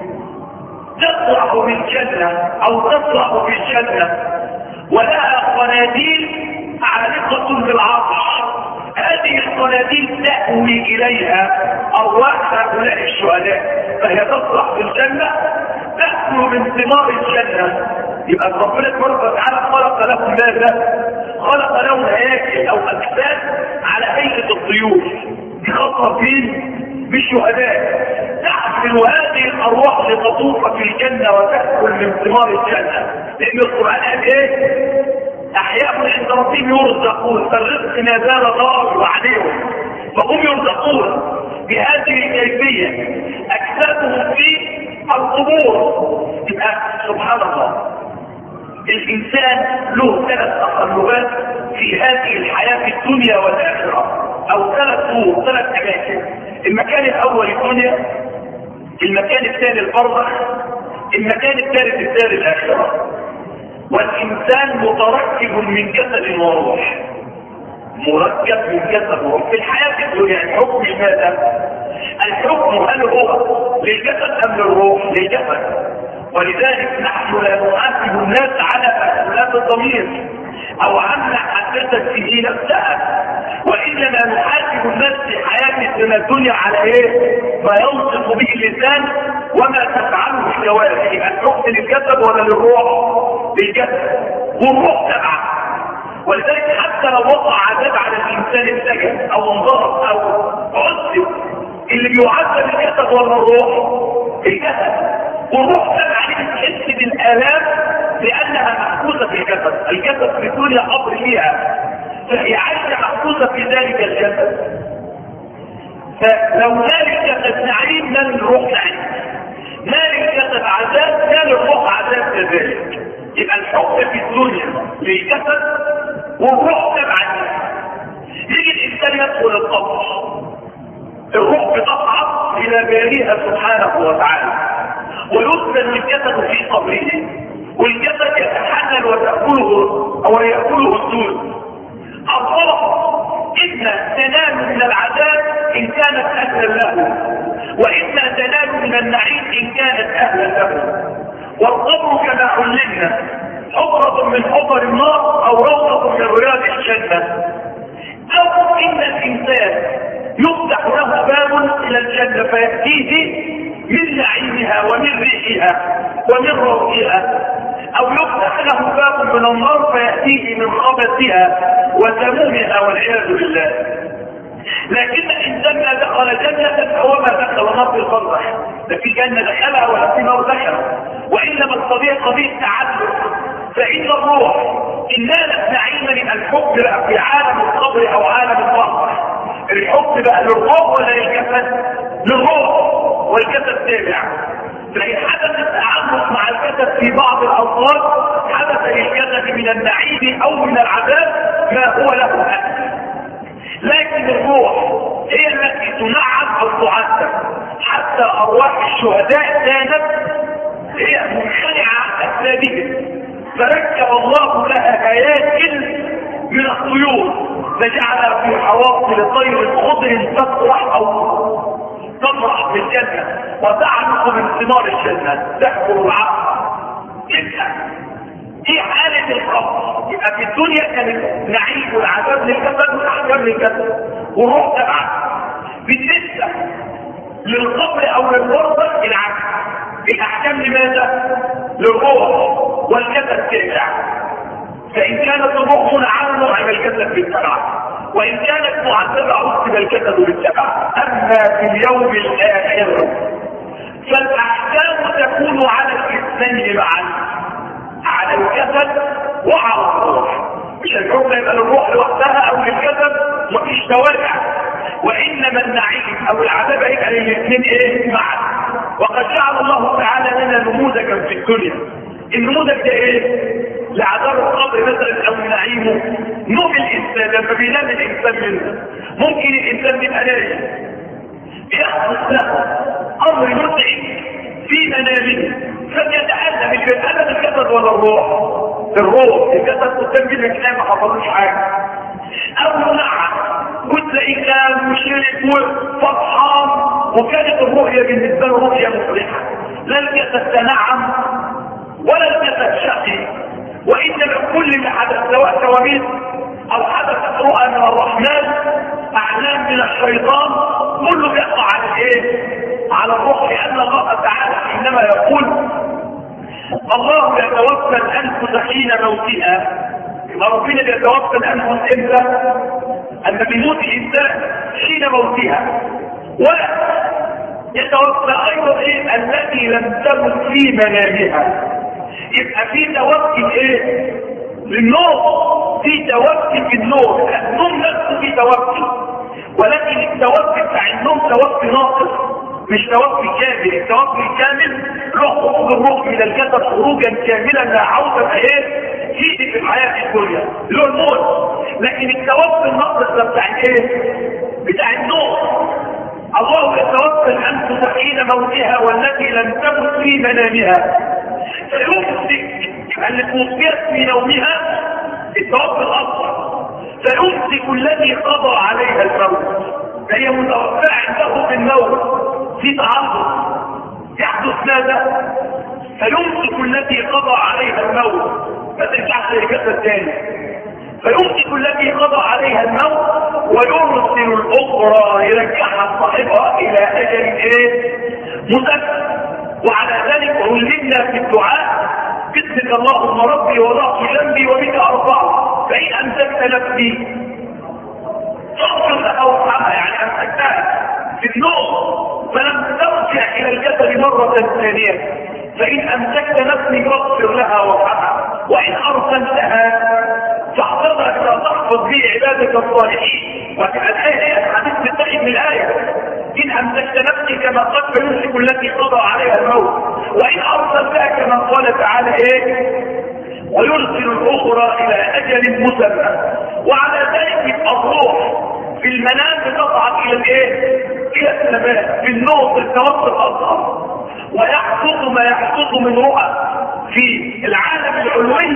تسرح في الجنة أو تسرح في الجنة ولها قناديل عالقة بالعطش. هذه القناديل تأوي إليها أرواح هؤلاء الشهداء فهي تسرح في الجنة تأكل من ثمار الجنة. يبقى ربنا تبارك وتعالى خلق لهم ماذا؟ خلق لهم هياكل أو أجساد على هيئة الطيور بخاصة فين؟ بالشهداء. تحمل هذه الأرواح لتطوف في الجنة وتأكل من ثمار الجنة، لأن القرآن قال إيه؟ أحياء عند ربهم يرزقون، فالرزق ما زال ضار عليهم فهم يرزقون بهذه الكيفية. أجسادهم في القبور. يبقى سبحان الله الإنسان له ثلاث تقلبات في هذه الحياة في الدنيا والآخرة، أو ثلاث طور ثلاث أماكن. المكان الأول الدنيا، المكان الثاني البرزخ، المكان الثالث الدار الآخرة. والإنسان متركب من جسد وروح، مركب من جسد وروح في الحياة الدنيا. الحكم ماذا؟ الحكم هل هو للجسد أم للروح؟ للجسد. ولذلك نحن لا نحاسب الناس على اختلاف الضمير أو عما حدثت به نفسها، وإنما نحاسب الناس في حياتنا الدنيا على إيه؟ ما ينطق به اللسان وما تفعله الجوارح. يبقى الحكم للجسد ولا للروح؟ للجسد، والروح تبعه. ولذلك حتى لو وقع عذاب على الإنسان السجن أو انضرب أو عذب، اللي بيعذب الجسد ولا الروح؟ الجسد. والروح تبع تحس بالآلام لأنها محبوسة في الجسد. الجسد في الدنيا قبر فيها، فهي عايشة محبوسة في ذلك الجسد. فلو نال الجسد نعيم نال الروح نعيم، نال الجسد عذاب نال الروح عذاب كذلك. يبقى الحكم في الدنيا للجسد والروح تبع الجسد. يجي الإنسان يدخل القبر، الروح بتصعد إلى باريها سبحانه وتعالى ويسلم الجسد في قبره، والجسد يتحلل وتأكله أو يأكله الدود. الروح إما تنال من العذاب إن كانت أهلا له، وإما تنال من النعيم إن كانت أهلا له. والقبر كما علمنا حفرة من حفر النار أو روضة من رياض الجنة. أو إن الإنسان يفتح له باب إلى الجنة فيأتيه من نعيمها ومن ريحها ومن روحها، أو يفتح له باب من النار فيأتيه من خبثها وسمومها والعياذ بالله. لكن الإنسان ما دخل جنة فهو ما دخل نار في البرزخ، لا في جنة دخلها ولا في نار دخلها، وإنما القضية قضية تعلق. فإن الروح إن نالت نعيما الحكم بقى في عالم القبر أو عالم البرزخ. الحكم بقى للروح ولا للجسد؟ للروح، والجسد تابع. فإن حدث التعلق مع الجسد في بعض الأوقات حدث للجسد من النعيم أو من العذاب ما هو له أكل. لكن الروح هي التي تنعم أو تعذب. حتى أرواح الشهداء كانت هي منخلعة أجسادهم، فركب الله لها هياكل من الطيور فجعلها في حواصل طير خضر تطرح أو تطرح في الجنة وتعلق من ثمار الجنة تأكل العقل. يبقى دي حالة القبر. يبقى في الدنيا كانت نعيم والعذاب للجسد والأحكام للجسد والروح تبعها. بالنسبة للقبر أو للبرزخ العكس، الأحكام لماذا؟ للروح والجسد تبع. فإن كانت الروح منعمة نعم الجسد بالتبع، وإن كانت معذبة عذب الجسد بالتبع. أما في اليوم الآخر فالأحكام تكون على الاثنين معا، على الجسد وعلى الروح. مش الحكم يبقى للروح لوحدها أو للجسد مفيش توازع، وإنما النعيم أو العذاب يبقى للاثنين إيه معا. وقد جعل الله تعالى لنا نموذجا في الدنيا. النموذج ده إيه؟ لعذاب القبر مثلا أو نعيمه. نوم الإنسان لما بينام الإنسان منه ممكن الإنسان يبقى نايم يحدث له أمر متعب في منامه فليتألم. مش بيتألم الجسد ولا الروح؟ الروح. الجسد قدام جدا كلام ما حصلوش حاجة. أو نعم وتلاقيه كان مشرك وفرحان وكانت الرؤية بالنسبة له رؤية مفرحة. لا الجسد تنعم ولا الجسد شقي، وإنما كل اللي حدث سواء كوابيس أو حدثت رؤى من الرحمن أعلام من الشيطان كله بيقع على الايه؟ على الروح. لأن الله تعالى حينما يقول الله يتوفى الأنفس حين موتها، ربنا يتوفى الأنفس امتى؟ أن بيموت الإنسان حين موتها. ويتوفى أيضا إيه؟ التي لم تمت في منامها. يبقى في توفي ايه؟ للنوم، في توفي في النوم. النوم نفسه في توفي، ولكن التوفي بتاع النوم توفي ناقص مش توفي كامل. التوفي الكامل روح خروج الروح من الجسد خروجا كاملا لا عودة ايه؟ جيد في الحياة الدنيا له الموت. لكن التوفي الناقص ده بتاع ايه؟ بتاع النوم. الله يتوفى الأنفس حين موتها والتي لم تمت في منامها فيمسك اللي توفيت في نومها التوفي الأصغر، فيمسك الذي قضى عليها الموت. فهي متوفاة عنده في النوم في تعرض يحدث ماذا؟ فيمسك التي قضى عليها الموت ما ترجعش لجسد ثاني. فيمسك التي قضى عليها الموت ويرسل الأخرى يرجعها صاحبها إلى أجل إيه؟ مسمى. وعلى ذلك علمنا في الدعاء باسمك اللهم ربي وضعت جنبي وبك أرفعه فإن أمسكت نفسي تغفر لها وارحمها، يعني أمسكتها في النوم فلم ترجع إلى الجسد مرة ثانية فإن أمسكت نفسي فاغفر لها وارحمها، وإن أرسلتها فاحفظها كما تحفظ به عبادك الصالحين. وكان الآية الحديث بالتأكيد من الآية إن أمسكت نفسي كما قد يمسك التي قضى عليها الموت وإن أرسلتها كما قال تعالى إيه؟ ويرسل الأخرى إلى أجل مسمى. وعلى ذلك الروح في المنام بتصعد إلى الإيه؟ إلى السماء في النوم التوسط الأصغر، ويحدث ما يحدث من رؤى في العالم العلوي.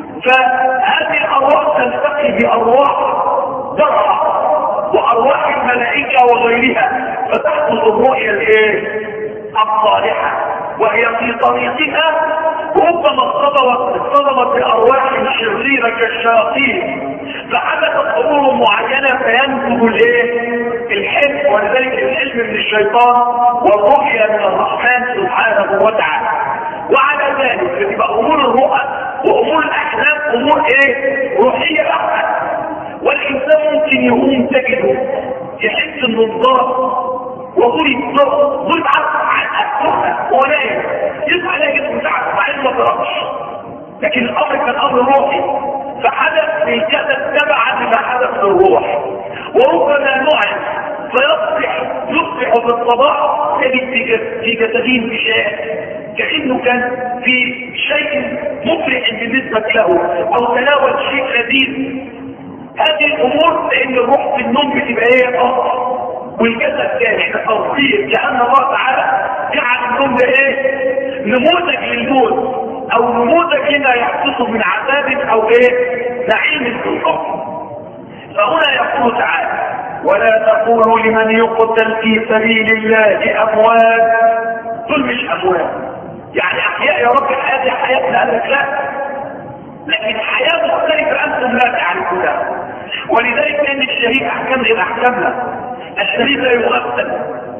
فهذه الأرواح تلتقي بأرواح درعة وأرواح الملائكة وغيرها فتحدث الرؤيا الإيه؟ الصالحة، وهي في طريقها ربما اصطدمت اصطدمت بأرواح شريرة كالشياطين فحدثت أمور معينة فينتج الايه؟ الحلم. ولذلك الحلم من الشيطان والرؤيا من الرحمن سبحانه وتعالى. وعلى ذلك فتبقى أمور الرؤى وأمور الأحلام أمور ايه؟ روحية بحتة. والإنسان ممكن يقوم تجده يحس إنه انضرب وضرب ضرب ضرب عن أسفلها ونايم يسمع لا جسم تعب مع إنه ما ضربش، لكن الأمر كان أمر روحي فحدث في الجسد تبعا لما حدث في الروح. وربما نعم فيصبح يصبح في الصباح تجد في جسدين بشيء كأنه كان في شيء مفرح بالنسبة له أو تناول شيء لذيذ. هذه الأمور لأن الروح في النوم بتبقى هي أصلا والجسد كان تصوير، لأن الله تعالى جعل النوم ده ايه؟ نموذج للموت او نموذج لما يحدث من عذاب او ايه؟ نعيم في القبر. فهنا يقول تعالى ولا تقولوا لمن يقتل في سبيل الله اموات. دول مش اموات يعني احياء يا رب هذه حياتنا، قال لك لا، لكن حياه مختلفه انتم لا تعرفونها. ولذلك كان الشهيد احكام غير احكامنا. الشهيد لا يغسل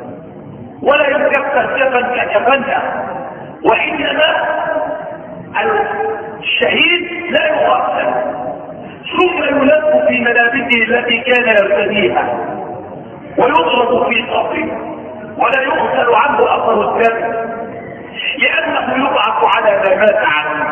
ولا يكفر كفن ككفنها، وانما الشهيد لا يقاتل ثم يلف في ملابسه التي كان يرتديها ويضرب في قبره ولا يغسل عنه اثر الدم لانه يبعث على ما مات عنه،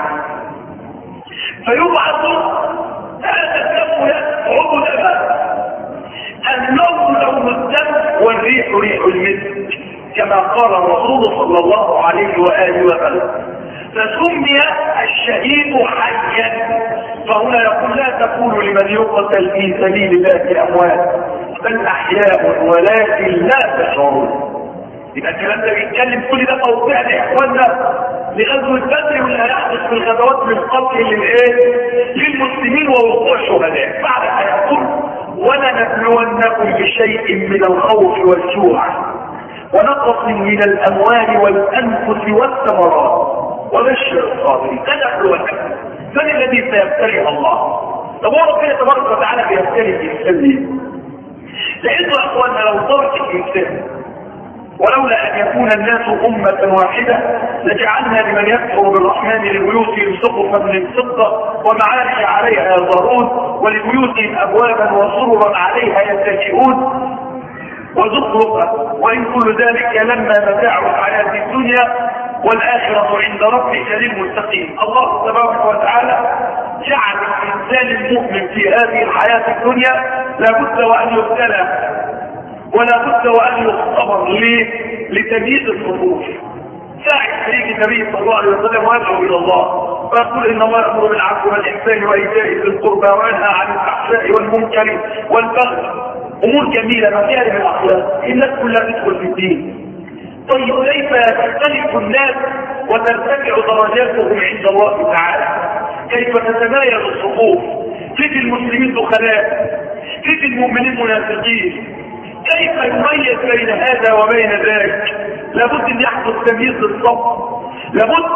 فيبعث هذا الدم يصعب دمه، اللون لون الدم والريح ريح المسك كما قال الرسول صلى الله عليه واله وسلم. فسمي الشهيد حيا، فهنا يقول لا تقولوا لمن يقتل في سبيل الله اموات بل احياء ولكن لا تشعرون. يبقى الكلام ده بيتكلم كل ده توقيع لاخواننا لغزوه بدر واللي هيحدث في الغزوات من قتل للايه؟ للمسلمين ووقوع الشهداء. بعدها يقول ولنبلونكم بشيء من الخوف والجوع ونقص من الاموال والانفس والثمرات وبشر الصابرين. لنبلونكم، من الذي سيبتلي الله؟ طب هو ربنا تبارك وتعالى بيبتلي الانسان ليه؟ لانه يا اخواننا لو ترك الانسان ولولا ان يكون الناس امه واحده لجعلنا لمن يكفر بالرحمن لبيوتهم سقفا من فضه ومعارج عليها يظهرون ولبيوتهم ابوابا وسررا عليها يتكئون وزخرفا وان كل ذلك لما متاع الحياه الدنيا والاخره عند ربك للمتقين. الله تبارك وتعالى جعل الانسان المؤمن في هذه الحياه الدنيا لابد وان يبتلى ولا بد وان يختبر ليه؟ لتمييز الصفوف. ساعة يجي النبي صلى الله عليه وسلم ويدعو الى الله فيقول ان الله يامر بالعدل والاحسان وايتاء ذي القربى وينهى عن الفحشاء والمنكر والبغي، امور جميله مكارم الاخلاق، الناس كلها تدخل في الدين. طيب كيف يختلف الناس وترتفع درجاتهم عند الله تعالى؟ كيف تتمايز الصفوف؟ كيف المسلمين دخلاء؟ كيف المؤمنين منافقين؟ كيف يميز بين هذا وبين ذلك؟ لابد ان يحدث تمييز للصف، لابد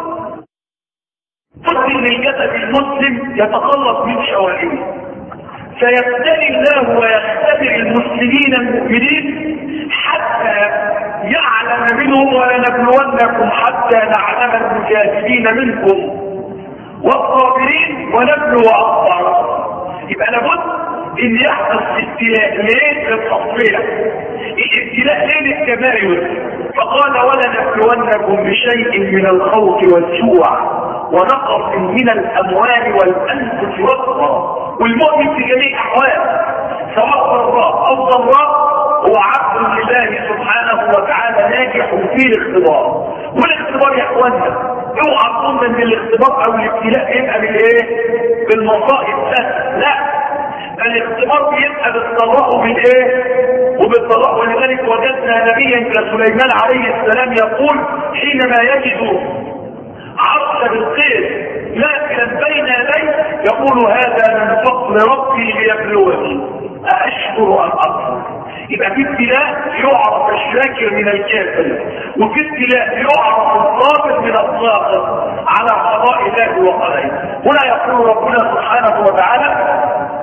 بد ان الجسد المسلم يتخلص من شوائبه، فيبتلي الله ويختبر المسلمين المؤمنين حتى يعلم منهم ولنبلونكم حتى نعلم المجاهدين منكم والصابرين ونبلو اخبارهم. يبقى لابد ان يحدث ابتلاء ليه؟ للتصفيه. الابتلاء ليه؟ للتمايز. فقال ولنبلونكم بشيء من الخوف والجوع ونقص من الاموال والانفس والثمرات. والمؤمن في جميع الاحوال سواء ضراء او ضراء هو عبد لله سبحانه وتعالى ناجح في الاختبار. والاختبار يا اخوانا اوعى تظن ان الاختبار او الابتلاء يبقى بالايه؟ بالمصائب بس، لا، الاختبار بيبقى بالضراء وبالايه؟ وبالضراء. ولذلك وجدنا نبيا كسليمان عليه السلام يقول حينما يجد عرش بالخير لكن بين يديه يقول هذا من فضل ربي ليبلوني أأشكر أم أكفر. يبقى في ابتلاء يعرف الشاكر من الكافر، وفي ابتلاء يعرف الصابر من الصابر على قضاء الله وقضائه. هنا يقول ربنا سبحانه وتعالى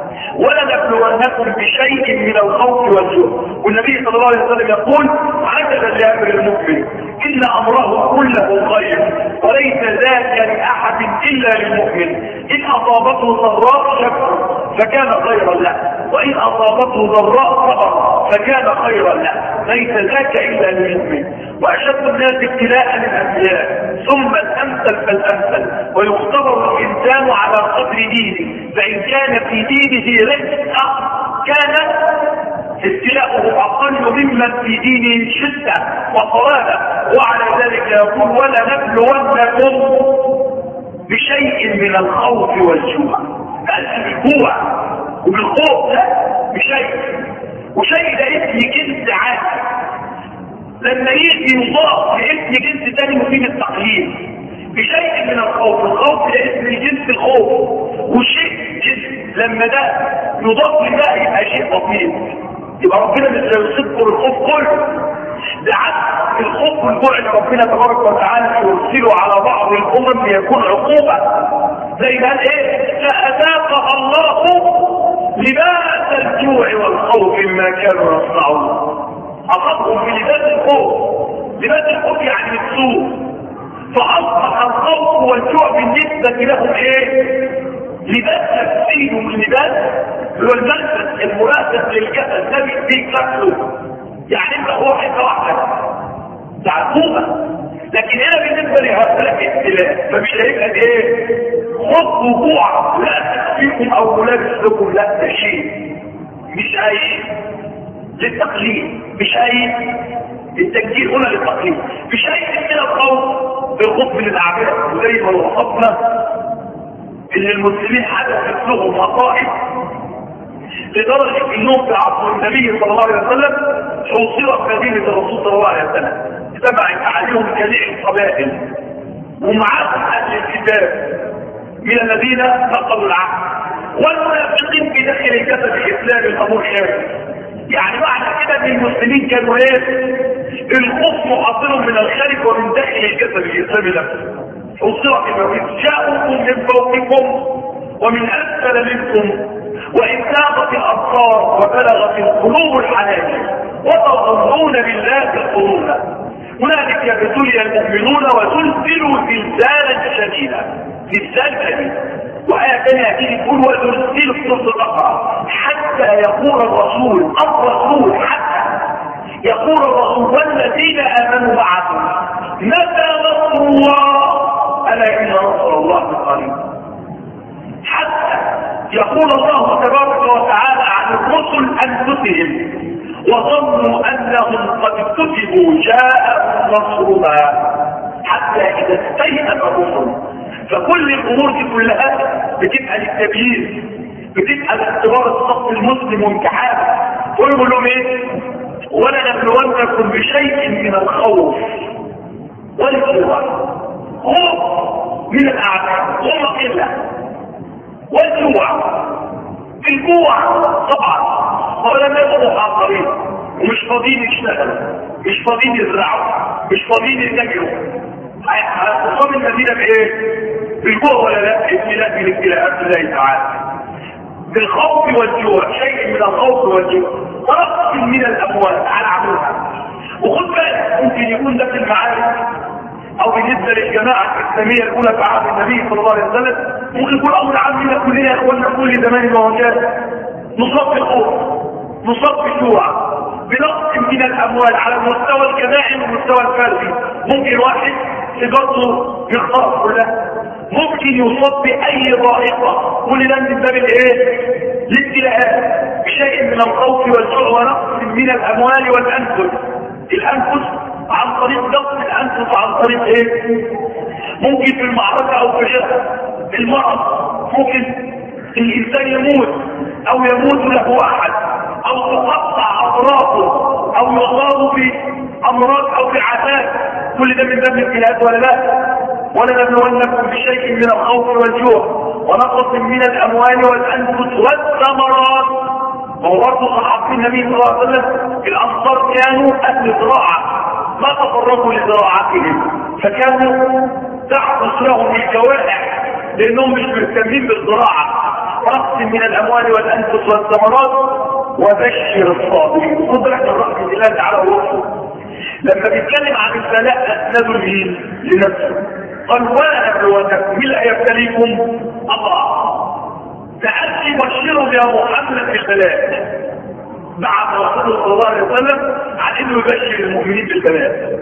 ولنبلونكم بشيء من الخوف والجوع. والنبي صلى الله عليه وسلم يقول عجبا لامر المؤمن ان امره كله خير وليس ذاك لاحد الا للمؤمن، ان اصابته ضراء شكر فكان خيرا له وان اصابته ضراء صبر فكان خيرا له، ليس ذاك الا للمؤمن. واشد الناس ابتلاء الانبياء ثم الامثل فالامثل، ويختبر الانسان على قدر دينه، فان كان في دينه رزق كان ابتلاؤه اقل ممن في دينه شده وصلابه. وعلى ذلك يقول ولنبلونكم بشيء من الخوف والجوع. بس بالجوع وبالخوف لا بشيء، وشيء ده اسم جنس عام لما يجي يضاف لاسم جنس تاني مفيد التقليد. بشيء من الخوف، الخوف ده اسم جنس الخوف، وشيء جنس لما ده يضاف لده يبقى شيء بسيط. يبقى ربنا مش هيصدق الخوف كله، ده عكس الخوف والجوع اللي ربنا تبارك وتعالى يرسله على بعض الامم ليكون عقوبه. زي ما قال ايه؟ فاذاقها الله لباس الجوع والخوف مما كانوا يصنعون. اصابهم بلباس الخوف، لباس الخوف يعني السوء، فاصبح الخوف والجوع بالنسبه لهم ايه؟ لباس نفسي واللباس هو الملبس المناسب للجسد ده بيديك نفسه. يعني انت هو حته واحده تعقوبه، لكن هنا بالنسبه لهؤلاء الابتلاء فمش هيبقى ايه؟ خط وجوع لا تكفيكم او ملابس لكم، لا ده شيء مش اي للتقليد، مش اي التجديد هنا للتقليد، مش اي كده الخوف بالخوف من الاعداء. زي ما وصفنا ان المسلمين حدثت لهم مصائب لدرجه انهم في عصر النبي صلى الله عليه وسلم حوصرت مدينه الرسول صلى الله عليه وسلم، تبعت عليهم جميع القبائل ومعاهم اهل الكتاب من الذين نقضوا العهد، والمنافقين في داخل الجسد الاسلامي الامور شامل. يعني معنى كده ان المسلمين كانوا ايه؟ الخوف محاصر من الخارج ومن داخل الجسد الاسلامي نفسه. حوصرت المدينه، جاءوكم من فوقكم ومن اسفل منكم وإن ساقت الأبصار وبلغت القلوب الحناجر وتظنون بالله الظنون هنالك يبتلي المؤمنون وزلزلوا زلزالا شديدا. زلزال شديد. وآية ثانية تيجي تقول وزلزلوا في سورة البقرة حتى يقول الرسول الرسول حتى يقول الرسول والذين آمنوا معه متى نصر الله ألا إن نصر الله قريب. حتى يقول الله تبارك وتعالى عن الرسل أنفسهم وظنوا أنهم قد كتبوا جاءهم نصرنا حتى إذا استيأس الرسل. فكل الأمور دي كلها بتبقى للتبيير، بتبقى لاختبار الصف المسلم وامتحانه. ويقول لهم ايه؟ ولنبلونكم بشيء من الخوف والجوع، خوف من الأعداء وقلة والجوع. الجوع طبعا ولم يبقوا حاضرين ومش فاضيين يشتغلوا، مش فاضيين يزرعوا، مش فاضيين يتاجروا. هتصاب المدينه بايه؟ بالجوع ولا لا؟ ابتلاء من ابتلاءات الله تعالى. بالخوف والجوع، شيء من الخوف والجوع، رأس من الاموال على عمودها. وخد بالك ممكن يكون ده في المعارك او بالنسبه للجماعه الاسلاميه الاولى في عهد النبي صلى الله عليه وسلم، ممكن يكون امر عام لنا كلنا يا اخواننا كل زمان ومكان. نصاب بالخوف، نصاب بالجوع، بنقص من الاموال على المستوى الجماعي والمستوى الفردي. ممكن واحد تجارته يخسر كلها، ممكن يصاب باي ضائقه. كل ده من باب الايه؟ الابتلاءات. بشيء من الخوف والجوع ونقص من الاموال والانفس. الانفس عن طريق ضغط الانفس، عن طريق ايه؟ ممكن في المعركه او في غيرها المرض، ممكن الانسان يموت او يموت له احد او تقطع اطرافه او يصاب في امراض او في عذاب. كل ده من باب الابتلاءات ولا لا؟ ولنبلونكم بشيء من الخوف والجوع ونقص من الاموال والانفس والثمرات. وبرضه صحابي النبي صلى الله عليه وسلم الانصار كانوا اهل زراعه، ما تفرغوا لزراعتهم فكانوا تحدث لهم الجوائع لانهم مش مهتمين بالزراعه. رأس من الاموال والانفس والثمرات وبشر الصابرين. خد بالك من رحمه الله تعالى ورسوله لما بيتكلم عن البلاء اسنده مين؟ لنفسه. قال ولنبلونكم، مين اللي هيبتليكم؟ الله. تعالى بشروا يا محمد بالبلاء بعد رسول صلى الله عليه وسلم عن انه يبشر المؤمنين بالبلاء.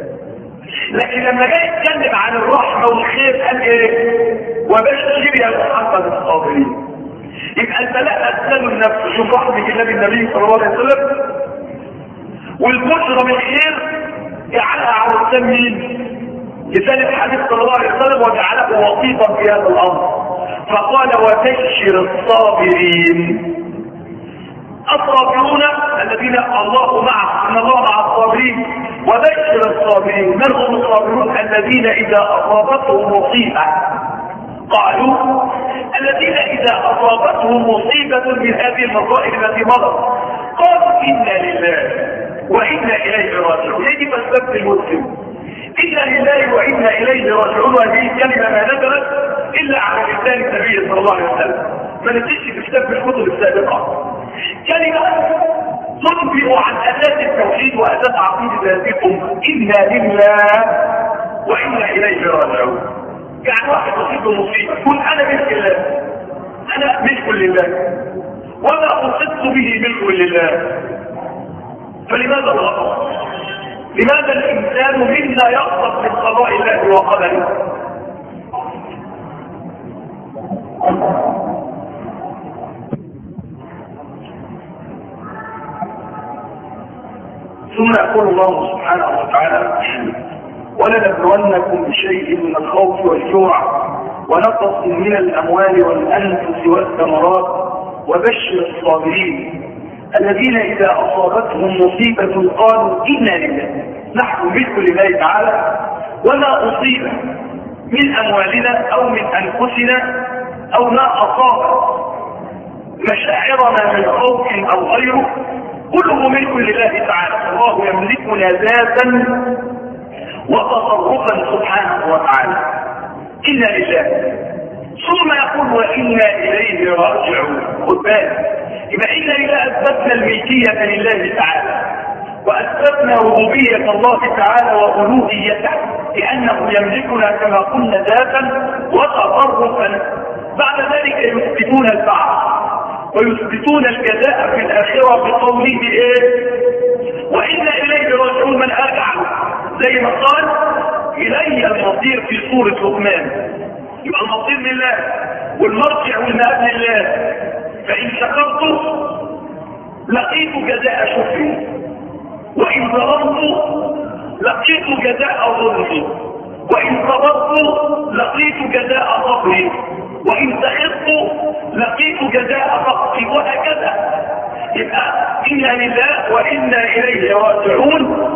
لكن لما جاي يتكلم عن الرحمه والخير قال ايه؟ وبشر يا محمد الصابرين. يبقى البلاء اسلم النفس. شوف رحمه الله بالنبي صلى الله عليه وسلم والبشرى بالخير جعلها على لسان مين؟ لسان الحديث صلى الله عليه وسلم وجعله وسيطا في هذا الامر. فقال وبشر الصابرين. الصابرون الذين الله معهم، ان الله مع الصابرين. وبشر الصابرين. من هم الصابرون؟ الذين اذا اصابتهم مصيبه قالوا، الذين اذا اصابتهم مصيبه من هذه المصائب التي مضت قالوا انا لله وانا اليه راجعون. يجب اسباب المسلم انا لله وانا اليه راجعون. وهذه الكلمه ما نزلت الا على لسان النبي صلى الله عليه وسلم، ما نزلتش في كتاب الكتب السابقه. كلمه تنبئ عن اساس التوحيد واساس عقيده هذه الامه. انا لله وانا اليه راجعون. يعني واحد تصيبه مصيبه يقول انا ملك الله، انا ملك لله، وما اصبت به ملك لله. فلماذا الغضب؟ لماذا الانسان منا يغضب من قضاء الله وقدره؟ ثم يقول الله سبحانه وتعالى: ولنبلونكم بشيء من الخوف والجوع ونقص من الاموال والانفس والثمرات وبشر الصابرين الذين اذا اصابتهم مصيبه قالوا انا لله. نحن ملك لله تعالى، وما اصيب من اموالنا او من انفسنا او ما اصاب مشاعرنا من خوف او غيره كله ملك لله تعالى. الله يملكنا ذاتا وتصرفا سبحانه وتعالى. انا لله. ثم يقول وانا اليه راجعون. خد بالك، يبقى انا لله اثبتنا الملكيه لله تعالى، واثبتنا ربوبيه الله تعالى والوهيته لانه يملكنا كما قلنا ذاتا وتصرفا. بعد ذلك يثبتون البعث ويثبتون الجزاء في الاخره بقوله ايه؟ وانا اليه راجعون. من ارجع زي ما قال الي المصير في سوره لقمان. يبقى المصير لله والمرجع والمآب لله. فان شكرتم لقيت جزاء شكري، وان ظلمت لقيت جزاء ظلمي، وان صبرت لقيت جزاء صبري، وان سخطت لقيت جزاء سخطي، وهكذا. يبقى انا لله وانا اليه راجعون.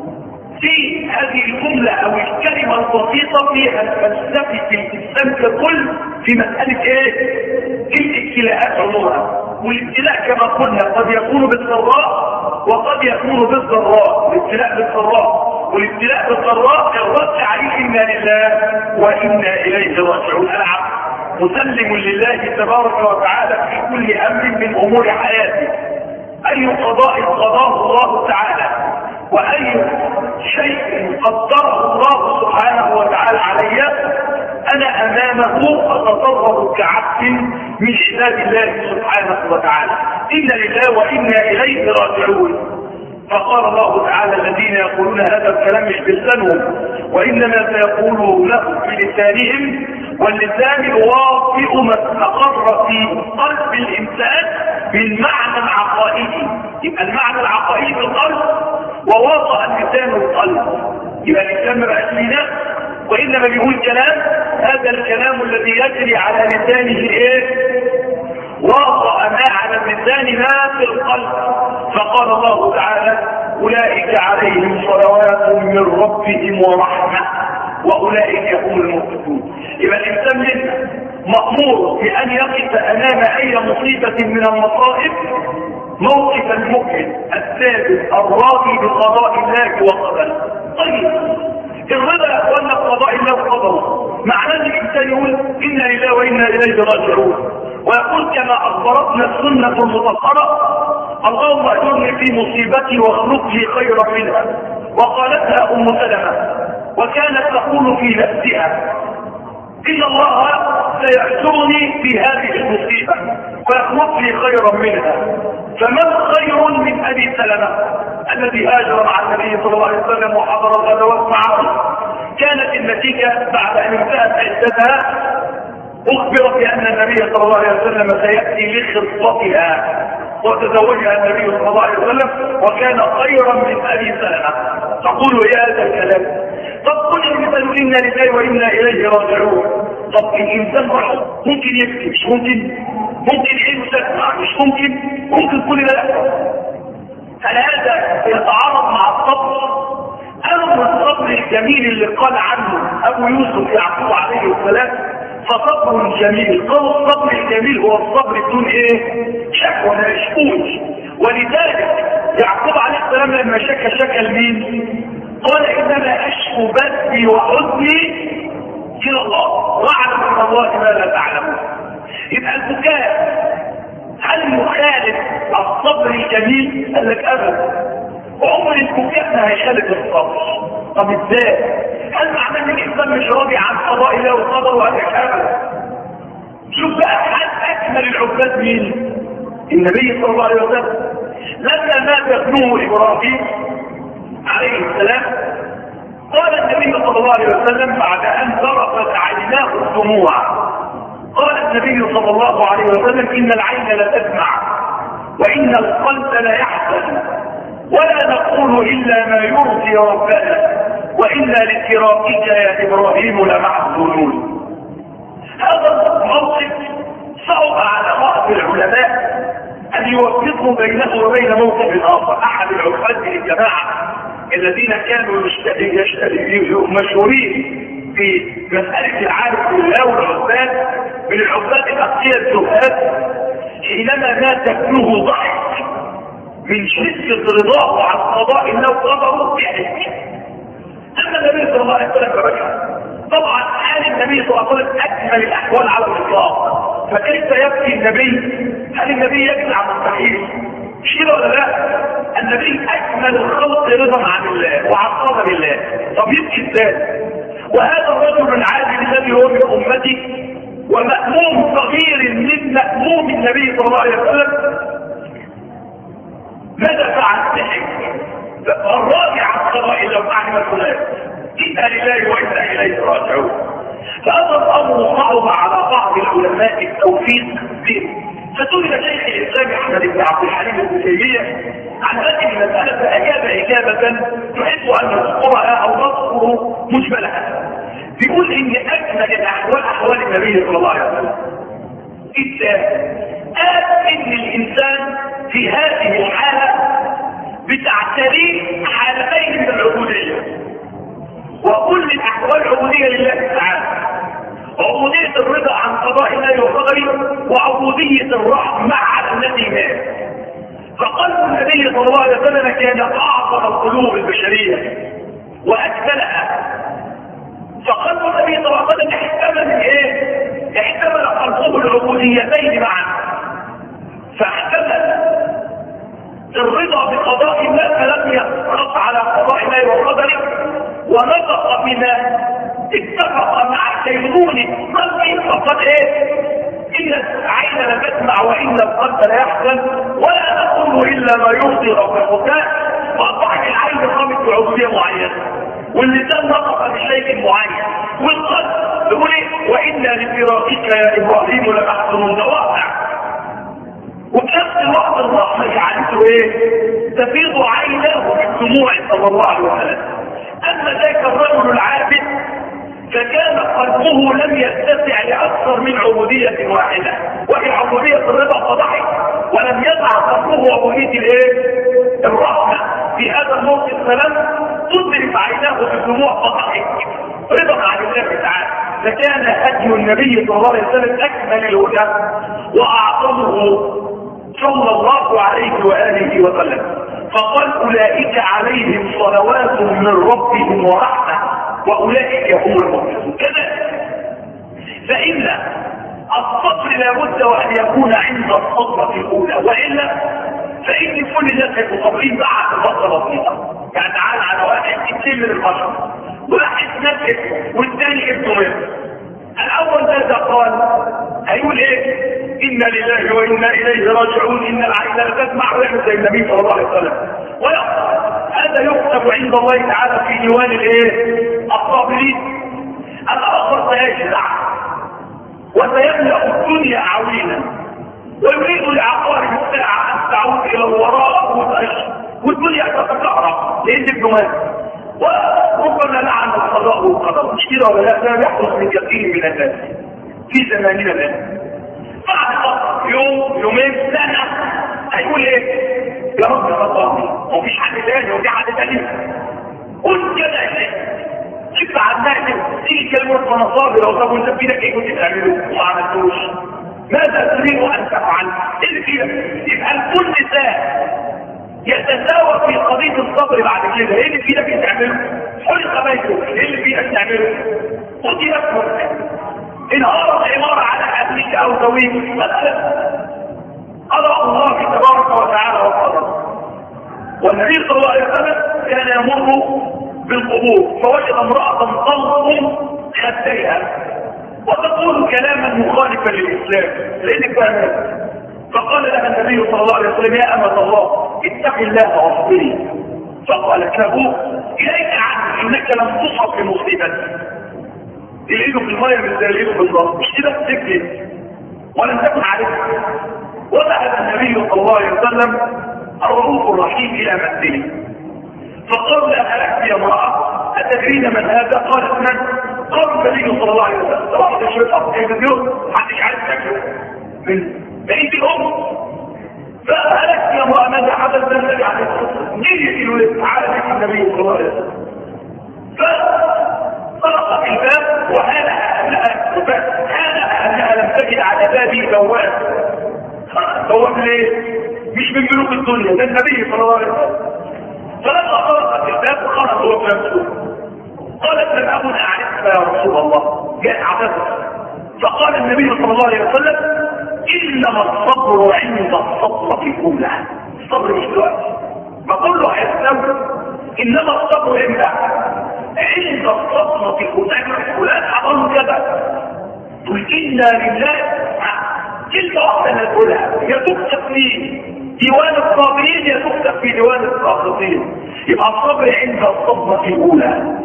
في هذه الجمله او الكلمه البسيطه فيها الفلسفه الاسلام ككل في مساله ايه؟ الابتلاءات عموما. والابتلاء كما قلنا قد يكون بالسراء وقد يكون بالضراء. الابتلاء بالسراء والابتلاء بالضراء الرد عليه انا لله وانا اليه راجعون. العبد مسلم لله تبارك وتعالى في كل امر من امور حياته. اي قضاء قضاه الله تعالى واي شيء قدره الله سبحانه وتعالى علي انا امامه اتصرف كعبد من عباد الله سبحانه وتعالى. انا لله وانا اليه راجعون. فقال الله تعالى: الذين يقولون هذا الكلام مش بلسانهم وانما سيقولوا له بلسانهم، واللسان يوافق ما استقر في قلب الانسان بالمعنى العقائدي. يبقى المعنى العقائدي في القلب وواطأ اللسان القلب. يبقى اللسان ما بقاش ليه نفس وانما بيقول كلام، هذا الكلام الذي يجري على لسانه ايه؟ واطأ ما على اللسان ما في القلب. فقال الله تعالى: اولئك عليهم صلوات من ربهم ورحمه واولئك هم المهتدون. يبقى الانسان منه مأمور بان يقف امام اي مصيبه من المصائب موقف المؤمن الثابت الراضي بقضاء الله وقدره. طيب الرضا ولا قضاء الله وقدره معناه ان الانسان يقول انا لله وانا اليه راجعون، ويقول كما اخبرتنا السنه المطهره: اللهم اجرني في مصيبتي واخلق لي خيرا منها. وقالتها ام سلمه وكانت تقول في نفسها: ان الله سيحشرني في هذه المصيبه فيخلق لي خيرا منها. فمن خير من ابي سلمه الذي هاجر مع النبي صلى الله عليه وسلم وحضر الغزوات معه؟ كانت النتيجه بعد ان انتهت عدتها اخبر بان النبي صلى الله عليه وسلم سياتي لخطبتها، وتزوجها النبي صلى الله عليه وسلم وكان خيرا من ابي سلمه. تقول يا هذا الكلام. طب قل الانسان انا لله وانا اليه راجعون. طب الانسان ممكن يكتب، مش ممكن؟ ممكن عينه تسمع، مش ممكن؟ ممكن كل ده. هل هذا يتعارض مع الصبر؟ أو الصبر الجميل اللي قال عنه ابو يوسف يعقوب عليه السلام: فصبر جميل. قال الصبر الجميل هو الصبر بدون ايه؟ شكوى ما يشكوش. ولذلك يعقوب عليه السلام لما شكى شكى لمين؟ قال انما اشكو بثي وحزني الى الله واعلم من الله ما لا تعلمون. يبقى البكاء هل يخالف الصبر الجميل؟ قال لك ابدا. وعمر البكاء ما هيخالف الصبر. طب ازاي؟ هل معناه ان الانسان مش راضي عن قضاء الله وقدره وهكذا؟ شوف بقى، هل اكمل العباد مين؟ النبي صلى الله عليه وسلم. لما مات ابنه ابراهيم عليه السلام قال النبي صلى الله عليه وسلم بعد ان ذرفت عيناه الدموع، قال النبي صلى الله عليه وسلم: ان العين لا تدمع وان القلب لا يحزن، ولا نقول الا ما يرضي ربنا، وانا لفراقك يا ابراهيم لمحزونون. هذا موقف صعب على بعض العلماء ان يوفقوا بينه وبين موقف اخر. احد العباد الجماعه الذين كانوا مشهورين في مساله العارف بالله والعباد من العباد الاتقياء الزهاد، حينما مات ابنه ضحك من شده رضاه عن قضاء الله وقدره يحك. اما النبي صلى الله عليه وسلم فرجع. طبعا حال النبي صلى الله عليه وسلم اكمل الاحوال على الاطلاق، فكيف يبكي النبي؟ هل النبي يبكي عن مستحيل؟ شيء ولا لا؟ النبي اكمل الخلق رضا عن الله وعن قدر الله. طب يبكي ازاي؟ وهذا الرجل العادل الذي هو من امته ومأموم صغير من مأموم النبي صلى الله عليه وسلم ماذا فعل؟ ضحك. الراجع عن قضاء الله وعن مسؤوليه. إنا لله وإنا إليه راجعون. فهذا الأمر صعب على بعض العلماء التوفيق به. فسئل شيخ الإسلام أحمد بن عبد الحليم بن تيمية عن هذه المسألة فأجاب إجابة نحب أن نذكرها أو نذكر مجملها. بيقول إن أجمل الأحوال أحوال النبي صلى الله عليه وسلم. إذا قال إن الإنسان في هذه الحالة بتعتريه حالتين من العبودية، وكل الاحوال عبوديه لله تعالى: عبوديه الرضا عن قضاء الله وقدره، وعبوديه الرحمه على الذي مات. فقلب النبي صلى الله عليه وسلم كان اعظم القلوب البشريه واكملها. فقلب النبي صلى الله عليه وسلم احتمل ايه؟ احتمل قلبه العبوديتين معا، فاحتمل الرضا بقضاء الله فلم يقتص على قضاء الله وقدره، ونطق بما اتفق مع كينون قلبي فقد ايه؟ ان العين لا تسمع وان القلب لا يحزن، ولا نقول الا ما يرضي رب البكاء. فاصبحت العين قامت بعبوديه معينه، واللسان نطق بشيء معين، والقلب يقول ايه؟ وانا لفراقك يا ابراهيم لمحزونون. واقع. وفي نفس الوقت الرحمه جعلته ايه؟ تفيض عيناه بالدموع صلى الله عليه وسلم. اما ذاك الرجل العابد فكان قلبه لم يتسع لاكثر من عبوديه واحده، وهي عبوديه الرضا فضحك، ولم يدع قلبه عبوديه الايه؟ الرحمه. في هذا الموقف فلم تدرك عيناه بالدموع فضحك رضا عن الله تعالى. فكان هدي النبي صلى الله عليه وسلم اكمل الهدى واعظمه صلى الله عليه واله وسلم. فقال: اولئك عليهم صلوات من ربهم ورحمه واولئك هم المفلحون. كذا فان الصبر لابد وان يكون عند الصدمه الاولى، والا فان كل الناس هيبقوا صابرين بعد فتره بسيطه. يعني تعال على واحد اثنين من البشر، واحد نفسه والثاني ابنه منه. الاول ماذا قال؟ هيقول ايه؟ انا لله وانا اليه راجعون، ان العين لا تسمع ويعمل زي النبي صلى الله عليه وسلم. ويقول هذا يكتب عند الله تعالى في ديوان الايه؟ الصابرين. الاخر سيجزع وسيملا الدنيا عوينا، ويريد لعقارب الساعه ان تعود الى الوراء وتعيش، والدنيا تتكهرب لان ابنه مات. وربما لعن القضاء والقدر. مش كده ولا لا؟ ده يحدث من كثير من الناس في زماننا الان. بعد فتره يوم يومين سنه هيقول ايه؟ يا رب يا رب ومفيش حد تاني وفي حد تاني. قل كده ايه؟ شوف عندنا تيجي كلمه مناصب لو طب وانت بايدك ايه كنت تعمله وما عملتوش؟ ماذا تريد ان تفعل؟ ايه كده؟ يبقى الكل ساعه يتساوى في قضيه الصبر بعد كده. ايه اللي في ايدك تعمله؟ حرق بيته، ايه اللي في ايدك تعمله؟ قتل لك انهارت عماره على اهلك او زويك مثلا. قضاء الله تبارك وتعالى وقدره. والنبي صلى الله عليه وسلم كان يمر بالقبور فوجد امرأة تلطم خديها وتقول كلاما مخالفا للإسلام لأنك فاهمها. فقال لها النبي صلى الله عليه وسلم يا أمة الله اتق الله واصبري. فقالت له إليك عنك إنك لم تصب بمصيبتي. الإيد في المية مش زي الإيد في الضغط مش كده تكذب ولم تكن عليها. وذهب النبي صلى الله عليه وسلم الرؤوف الرحيم إلى منزله فقال لها أهلك يا امرأة أتدرين من هذا؟ قالت من؟ قال النبي صلى الله عليه وسلم طبعا ده شوية أرض التلفزيون محدش عارف تاكله من بعيد الأم. فأهلك يا امرأة ماذا حدث النبي عليه الصلاة والسلام؟ جيد الولد تعالى بك النبي صلى الله عليه وسلم. فطرقت الباب وهانها أهلها هانها أنها لم تجد على بابي بواب. بواب ليه؟ مش من ملوك الدنيا ده النبي صلى الله عليه وسلم. فلما طرقت الباب خرج هو بنفسه قالت لم أكن أعرفك يا رسول الله جاء عبادة. فقال النبي صلى الله عليه وسلم إنما الصبر عند الصدمة الأولى. الصبر مش دلوقتي ما كله هيستوي إنما الصبر عند عند الصدمة الأولى. فلان حضر كذا تقول إنا لله كلمة واحدة نقولها يا تكتب في ديوان الصابرين يا تكتب في ديوان الصابرين. يبقى الصبر عند الصدمة الأولى.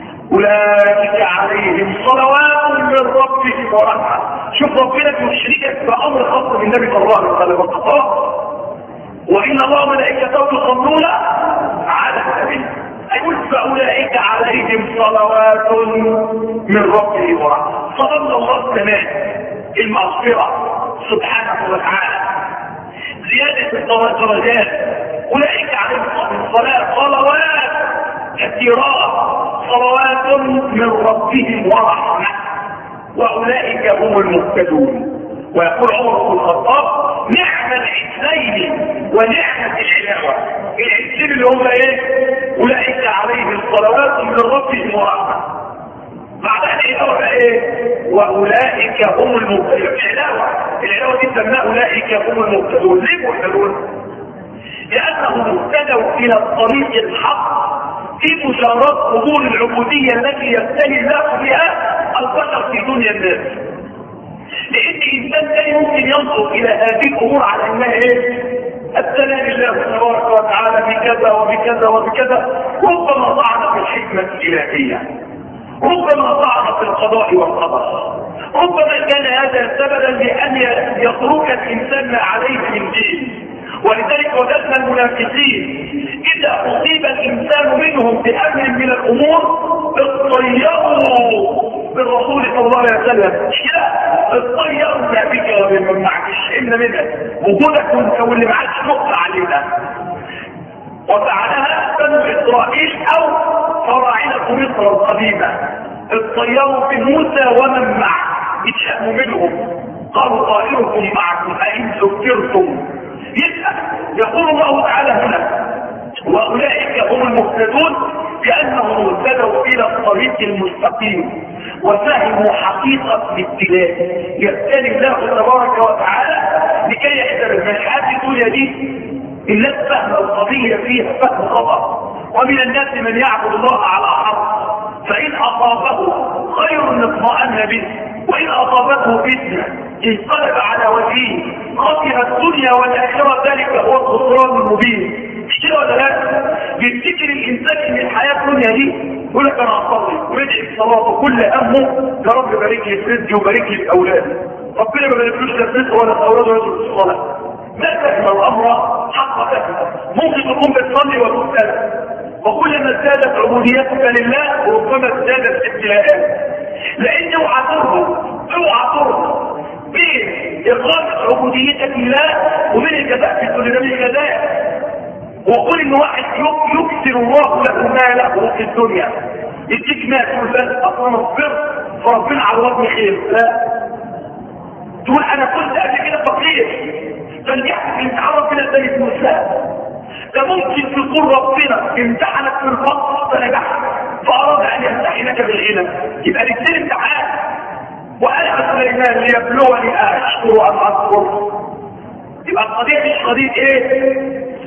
أولئك عليهم صلوات من ربهم ورحمة. شوف ربنا يشركك بأمر خاص بالنبي صلى الله عليه وسلم والقصار وإن الله ملائكته يصلون على النبي أقول فأولئك عليهم صلوات من ربهم ورحمة. صلى الله تمام المغفرة سبحانه وتعالى زيادة الدرجات. أولئك عليهم الصلاة صلوات كثيرات صلوات من ربهم ورحمة وأولئك هم المهتدون. ويقول عمر بن الخطاب نعم العزين ونعمة العلاوة. العزين اللي هم ايه؟ أولئك عليهم صلوات من ربهم ورحمة. بعدها العلاوة ايه؟ وأولئك هم المهتدون. العلاوة العلاوة دي سماها أولئك هم المهتدون. ليه مهتدون؟ لأنهم اهتدوا إلى الطريق الحق في مجرد قبول العبودية التي يبتلي الله بها البشر في دنيا الناس. لأن الإنسان لا يمكن ينظر إلى هذه الأمور على أنها إيه؟ السلام لله تبارك وتعالى بكذا وبكذا وبكذا. ربما طعن في الحكمة الإلهية ربما طعن في القضاء والقدر ربما كان هذا سببا لأن يترك الإنسان ما عليه من دين. ولذلك وجدنا المنافقين إذا أصيب الإنسان منهم بأمر من الأمور اطيروا بالرسول صلى الله عليه وسلم. اطيروا بك وبمن معك الشئنا منها وجودك وانت واللي معكش نقطة علينا. وفعلها بنو إسرائيل أو فراعنة مصر القديمة اطيروا بموسى ومن معه اتشأموا منهم قالوا طائركم معكم أئن ذكرتم. يسأل يقول الله تعالى هنا وأولئك هم المهتدون بأنهم اهتدوا إلى الطريق المستقيم وفهموا حقيقة الابتلاء. يبتلي الله تبارك وتعالى لكي يحذر من حاجة الدنيا دي. الناس فهم القضية فيها فهم خطأ ومن الناس من يعبد الله على حرف فإن أصابه خير اطمأن به وإن أصابته فتنة انقلب على وجهه خسر الدنيا والآخرة. ذلك هو الخسران المبين. كده ولا لا؟ يفتكر الإنسان إن الحياة الدنيا دي يقول لك أنا أصلي ويدعي الصلاة وكل همه يا رب بارك لي في رزقي وبارك لي في أولادي. ربنا ما باركلوش لا في رزقه ولا في أولاده ولا في الصلاة. ما فهم الأمر حق فهمه. ممكن تكون بتصلي وتسأل وكلما ازدادت عبوديتك لله وربما ازدادت ابتلاءات. لأن اوعى تربط اوعى تربط بين إقامة عبوديتك لله وبين الجزاء في الدنيا. من الجزاء وقول إن واحد يكسر الله له ماله في الدنيا يديك مال تقول بس أصلا اصبر فربنا عوضني خير. لا تقول أنا كنت قبل كده فقير فنجحت في امتحان ربنا ثاني في مسلم. ده ممكن تكون ربنا امتحنك في الفقر فنجحت فأراد أن يمتحنك بالغنى. يبقى الاثنين امتحان. وأنا سليمان ليبلوني أشكر أم أكفر. يبقى القضية مش قضية إيه؟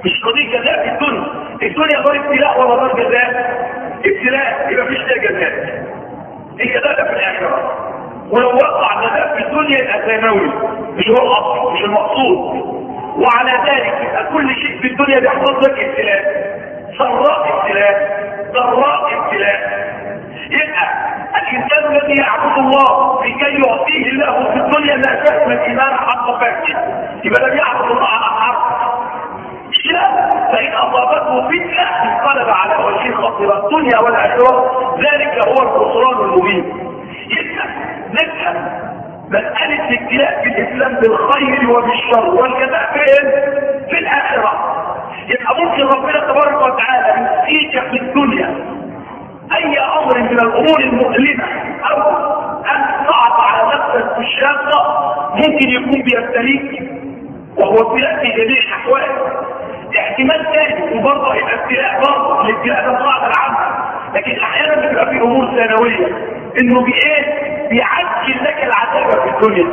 مش قضيه جزاء في الدنيا. الدنيا دار ابتلاء ولا دار جزاء؟ ابتلاء، يبقى مفيش فيها جزاء. الجزاء ده في الاخره. ولو وقع جزاء في الدنيا يبقى ثانوي، مش هو الاصل، مش المقصود. وعلى ذلك يبقى كل شيء في الدنيا بيحصل لك ابتلاء، سراء ابتلاء، ضراء ابتلاء. يبقى الانسان الذي يعبد الله لكي يعطيه الله في الدنيا ما فهم الايمان حق فهمه، يبقى ده بيعبد الله على حرف. لا، فان اصابته فتنه انقلب على وجه خطر الدنيا والاخره، ذلك هو الخسران المبين. يبقى نفهم مساله الابتلاء في الاسلام بالخير وبالشر والجزاء فين؟ في الاخره. يبقى ممكن ربنا تبارك وتعالى يسيك في الدنيا اي امر من الامور المؤلمه او ان تصعب على نفسك الشاقه، ممكن يكون بيبتليك وهو ابتلاء في جميع الاحوال. احتمال ثاني وبرضه يبقى ابتلاء، برضه الابتلاء ده صعب العمل، لكن احيانا بيبقى في امور ثانويه انه بايه؟ بيعجل لك العذاب في الدنيا.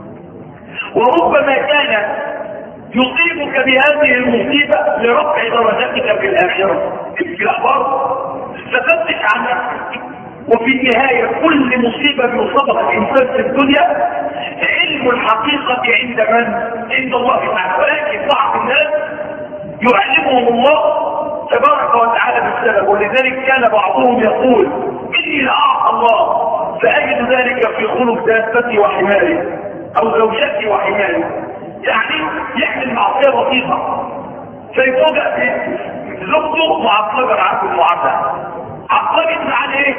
وربما كان يصيبك بهذه المصيبه لرفع درجاتك في الاخره. ابتلاء برضه فتفتش عن نفسك. وفي النهايه كل مصيبه بيصابها الانسان في الدنيا علم الحقيقه عند من؟ عند الله تعالى. ولكن بعض الناس يعلمهم الله تبارك وتعالى بالسبب. ولذلك كان بعضهم يقول اني لاعطى الله فاجد ذلك في خلق دابتي وحماري او زوجتي وحماري. يعني يعمل معصيه بسيطه فيفوجئ زوجته معصبه عنه المعامله. عصبت عن ايه؟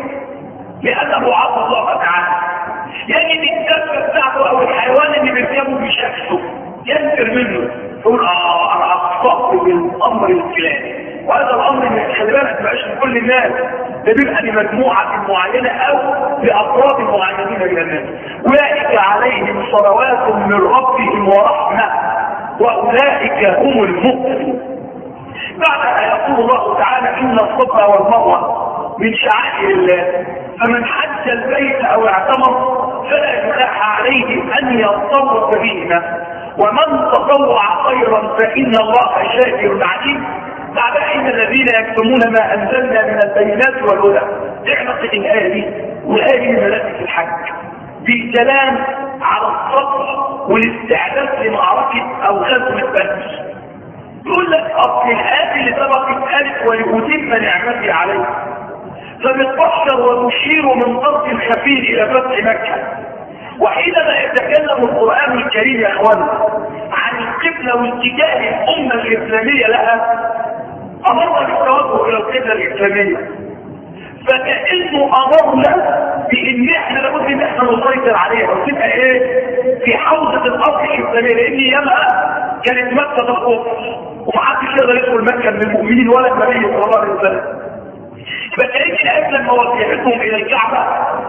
لانه عصى الله تعالى. يجد الدابه بتاعته او الحيوان اللي بيركبه بشكله ينفر منه، يقول اه انا اخطأت بالامر الفلاني. وهذا الامر اللي خلي بالك ما يبقاش لكل الناس، ده بيبقى لمجموعه معينه او لافراد معينين من الناس. اولئك عليهم صلوات من ربهم ورحمه واولئك هم المؤمنون. بعدها يقول الله تعالى ان الصفا والمروه من شعائر الله، فمن حج البيت او اعتمر فلا جناح عليه ان يطوف بهما، ومن تطوع خيرا فان الله شاكر عليم. بعد ان الذين يكتمون ما انزلنا من البينات والهدى، تعمق الايه دي والايه من ملائكه الحج بالكلام على الصبر والاستعداد لمعركه او غزوه بدر. يقول لك اصل الآيات اللي سبقت قالت ولأتم نعمتي عليك، فبتبشر وتشير من طرف الخفيف الى فتح مكه. وحينما يتكلم القرآن الكريم يا اخوانا عن القبلة واتجاه الامة الاسلامية لها، امرنا بالتوجه الى القبلة الاسلامية، فكأنه امرنا بان احنا لابد ان احنا نسيطر عليها وتبقى ايه في حوزة الارض الاسلامية، لان ياما كانت مكة تخوف ومحدش يقدر يدخل مكة من المؤمنين ولا النبي صلى الله عليه وسلم. فكأن الآيات لما وجهتهم الى الكعبة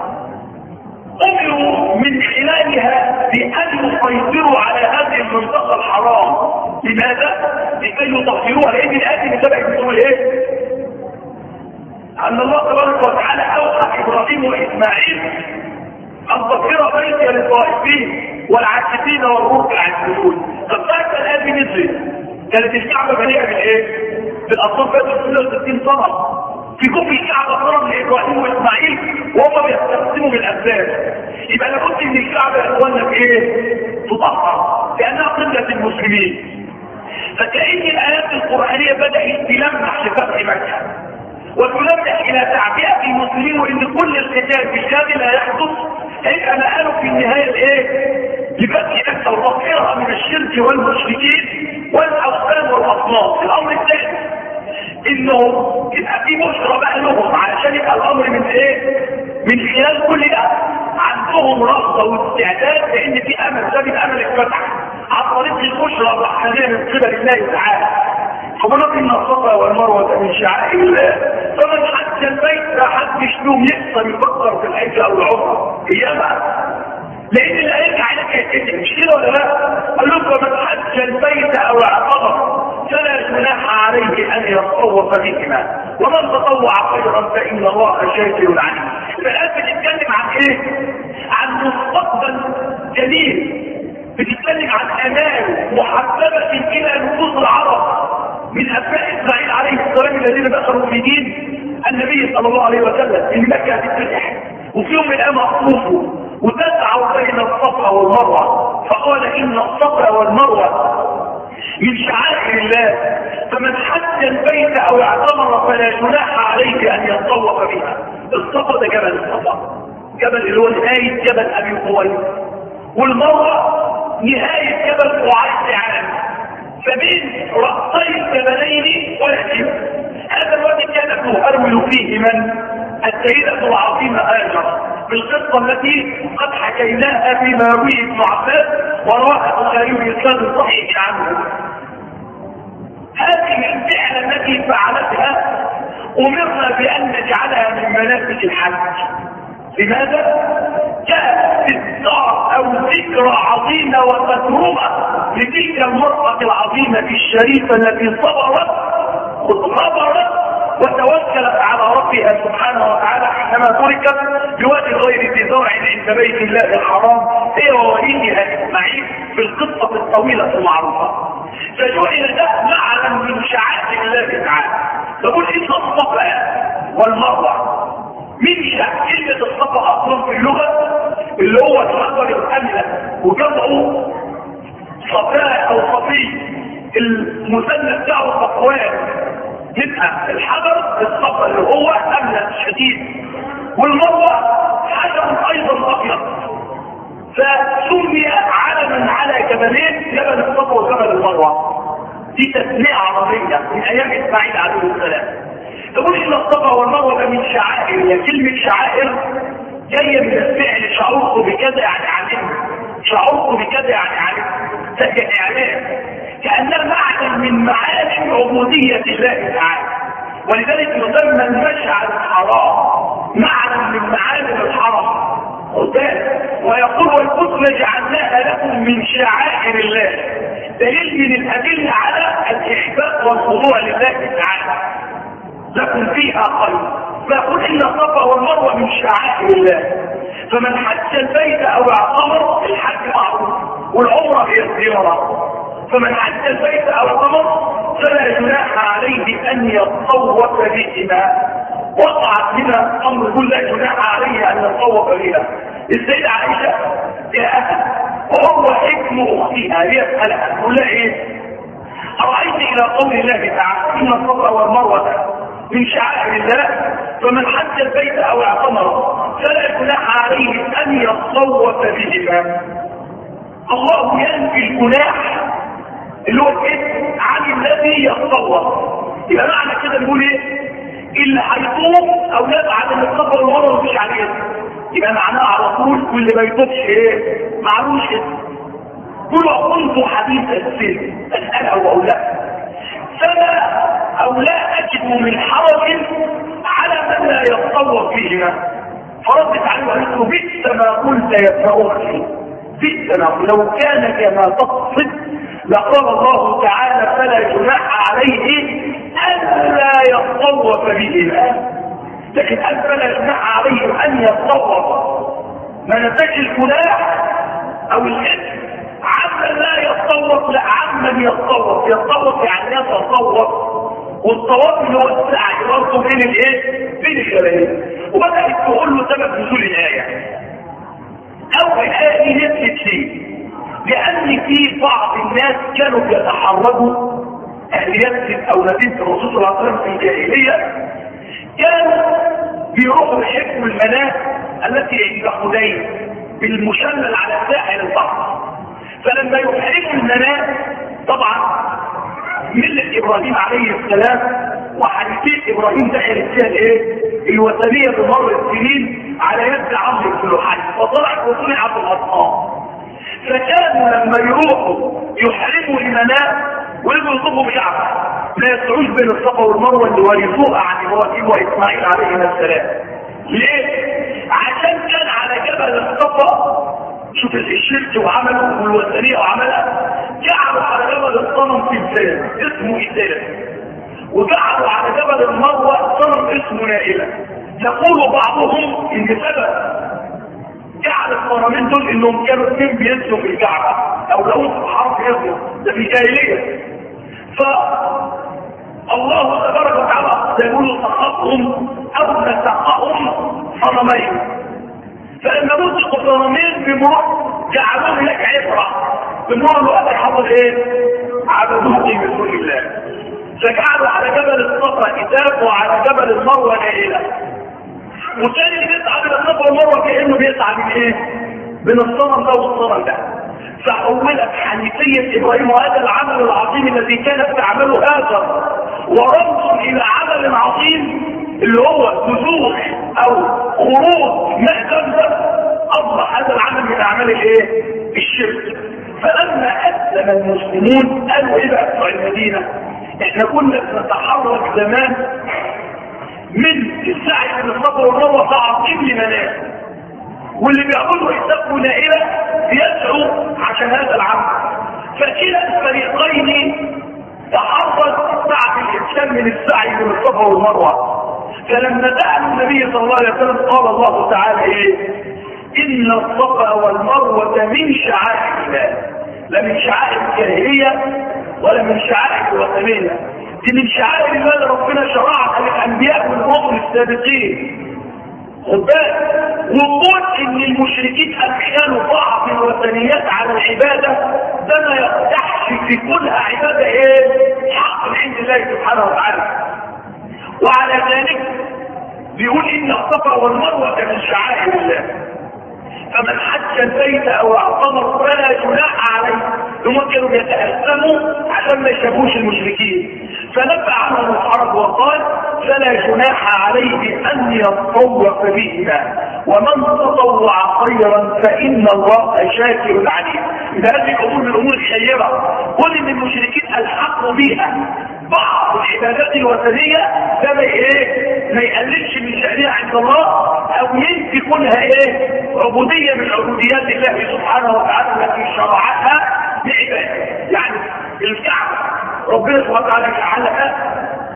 امروا من خلالها بان يسيطروا على هذه المنطقة الحرام. لماذا؟ لكي يطهروها، لان الآيات اللي سبقت بتقول ايه؟ ان الله تبارك وتعالى اوحى ابراهيم واسماعيل ان تطهر بيتي للطائفين والعاكفين والركع السجود. طب بعد الآيات دي نزلت كانت الكعبة مليئة بالايه؟ بالاصنام بقت ستة وستين صنم. في كفر الكعبة صنم لابراهيم واسماعيل وهم بيستخدموا بالاسباب. يبقى لابد ان الكعبة يا اخوانا بايه؟ تطهر لانها قبلة المسلمين. فكأن الآيات القرآنية بدأت تلمح لفتح مكة وتلمح الى تعبئة المسلمين، وان كل القتال بالكامل لا يحدث هيبقى مآله في النهاية الايه؟ لفتح مكة وتطهيرها من الشرك والمشركين والاوثان والاصنام. الامر الثاني انه يبقى في بشرى بقى لهم علشان يبقى الامر من ايه؟ من خلال كل ده عندهم رغبه واستعداد لان في امل، ده من امل اتفتح عن طريق البشرى الرحمانيه من قبل الله تعالى. فبنقول ان الصفا والمروه من شعائر الله، فمن حج البيت لا حدش لهم يقدر يفكر في الحج او العمره ايامها، لان الايه عليك هيتقتل، مش كده ولا لا؟ قال لهم فمن حج البيت او اعتمر فلا جناح عليه ان يتطوف بهما، ومن تطوع خيرا فان الله شاكر عليم. فالآية بتتكلم عن ايه؟ عن مستقبل جميل بتتكلم عن امان محببه الى نفوس العرب من ابناء اسماعيل عليه السلام الذين دخلوا في دين النبي صلى الله عليه وسلم ان مكه هتتفتح وفي يوم من الايام هتطوفوا وتسعوا بين الصفا والمروه، فقال ان الصفا والمروه من شعائر الله، فمن حج البيت او اعتمر فلا جناح عليه ان يتطوف بها. الصفا ده جبل الصفا، جبل اللي هو نهايه جبل ابي قبيس، والمروه نهايه جبل قعيد عام، فبين رأسي الجبلين ويحجب. هذا الوادي كانت تهرول فيه من السيدة العظيمة هاجر بالقصة التي قد حكيناها فيما روي ابن عباس ورواها البخاري بإسناد الصحيح عنه. هذه الفعلة التي فعلتها أمرنا بأن نجعلها من مناسك الحج. لماذا؟ جاءت الدار أو ذكرى عظيمة وتكرمة لتلك المرأة العظيمة الشريفة التي صبرت وصبرت وتوكلت على ربها سبحانه وتعالى حينما تركت بوادي غير ذي زرع عند بيت الله الحرام هي ووليدها اسماعيل في القصة الطويلة المعروفة. فجعل ده معلم من شعائر الله تعالى. تقول إن الصفا والمروة من شعائر كلمة الصفا أصلا في اللغة اللي هو الحجر الأملة وجمعه صفاء أو صفي، المثنى بتاعه صفوان، يبقى الحجر الصفا اللي هو أملة شديد، والمروة حجر أيضا أبيض، فسمي علما على جبلين، جبل الصفا وجبل المروة. دي تسمية عربية من أيام إسماعيل عليه السلام. تقول إن الصفا والمروة من شعائر، هي كلمة شعائر جاية من الفعل شعورت بكذا يعني علم، شعورت بكذا يعني علم، فهي إعلام كأنها معنى من معاني عبودية الله تعالى. ولذلك يسمى المشعر الحرام معنى من معاني الحرام قدام، ويقول والكتب جعلناها لكم من شعائر الله، دليل من الأدلة على الإحباب والخضوع لله تعالى، لكم فيها خير. فيقول إن الصفا والمروة من شعائر الله، فمن حج البيت أو اعتمر، الحج معروف والعمرة هي الزيارة، فمن حج البيت أو اعتمر فلا جناح عليه أن يتطوف بهما. وقعت هنا أمر كل لا جناح عليه أن يتطوف بها. السيدة عائشة جاءها وهو حكم أختها ليسألها تقول لها إيه؟ أرأيت إلى قول الله تعالى إن الصفا والمروة من شعائر الله، فمن حج البيت أو اعتمر فلا جناح عليه أن يتطوف بهما. الله ينفي الجناح اللي هو الاسم عن الذي يتطوف. يبقى معنى كده نقول ايه؟ اللي هيطوف او يفعل ان الصفا والمروه مش عليه، يبقى معناه على طول واللي ما يطوفش ايه؟ معلوش اسم. قل كنت حديث السن اساله او لا، فما او لا اجد من حرج على من لا يتطوف فيهما. فردت عليه وقالت له بئس ما قلت يا ابن اختي، بئس ما قلت، لو كان كما تقصد لقال الله تعالى فلا جناح عليه ألا يتطوف بهما، لكن قال فلا جناح عليه أن يتطوف، ما نتاج الجناح أو الإثم عمن لا يتطوف، لا عمن يتطوف. يتطوف يعني يتطوف، والطواف اللي هو السعي برضه بين الايه؟ بين الجبلين. وبدأت تقول له سبب نزول الآية. أول آية دي نزلت ليه؟ لأن في بعض الناس كانوا يتحرجوا أهل يثرب أو مدينة الرسول صلى الله عليه وسلم في الجاهلية، كانوا بيروحوا يحبوا المناة التي عند حدين بالمشلل على ساحل البحر. فلما يحرموا المناة طبعا ملة إبراهيم عليه السلام وحديث إبراهيم دخلت فيها الايه؟ الوثنية بمر السنين على يد عمرو بن لحي، وطلعت وصنعت الأصنام. فكانوا لما يروحوا يحرموا المناة ويجوا يطوفوا بشعب لا يسعوش بين الصفا والمروه اللي ورثوها عن ابراهيم واسماعيل عليهما السلام. ليه؟ عشان كان على جبل الصفا، شوف الشرك وعمله والوثنيه وعملها، جعلوا على جبل الصنم تمثال اسمه إيتال، وجعلوا على جبل المروه صنم اسمه نائله. يقول بعضهم ان سبب جعل الصنمين دول انهم كانوا اثنين بينزلوا في الكعبه او لو في حرب ينزلوا، ده في الجاهليه. ف الله تبارك وتعالى يقول سقطهم او نسقهم صنمين، فلما نسقوا صنمين بمرور جعلوه لك عبره بمرور الوقت حصل ايه؟ عبدوه في رسول الله، فجعلوا على جبل الصفا كتاب وعلى جبل المروه نائله، وكان اللي بيسعى من الصفا والمروه كانه بيسعى من ايه؟ من الصنم ده والصنم ده. فحولت حنيفيه ابراهيم وهذا العمل العظيم الذي كانت تعمله هاجر ورمز الى عمل عظيم اللي هو نزول او خروج مهزم ده، اصبح هذا العمل من اعمال الايه؟ الشرك. فلما اسلم المسلمون قالوا ايه بقى بتوع المدينه؟ احنا كنا بنتحرك زمان من السعي من الصفا والمروه تعظيم لمناسك، واللي بيعملوا حساب نائله بيسعوا عشان هذا العمل. فكلا الفريقين تحرك سعي الانسان من السعي من الصفا والمروه. فلما دعا النبي صلى الله عليه وسلم قال الله تعالى ايه؟ ان الصفا والمروه من شعائر الله، لا من شعائر الجاهليه ولا من شعائر الوثنيه، دي من شعائر الله اللي ربنا شرعها للانبياء والرسل السابقين. خد بالك، وقول ان المشركين ادخلوا بعض الوثنيات على العباده ده ما يقدحش في كلها عباده ايه؟ حق من عند الله سبحانه وتعالى. وعلى ذلك بيقول ان الصفا والمروه من شعائر الله، فمن حج البيت او اعتمر فلا جناح عليه. هم كانوا يتأثموا عشان ما يشبهوش المشركين، فنبأ عنهم الحرب وقال فلا جناح عليه ان يطوف بهما ومن تطوع خيرا فان الله شاكر عليم. اذا هذه الامور من الامور الخيره، كل ان المشركين الحقوا بها بعض العبادات الوثنيه ده ما ايه؟ ما يقللش من شأنها عند الله او ينفي كلها ايه؟ عبوديه من عبوديات الله سبحانه وتعالى التي شرعتها بعباده. يعني الكعبه ربنا سبحانه وتعالى جعلها،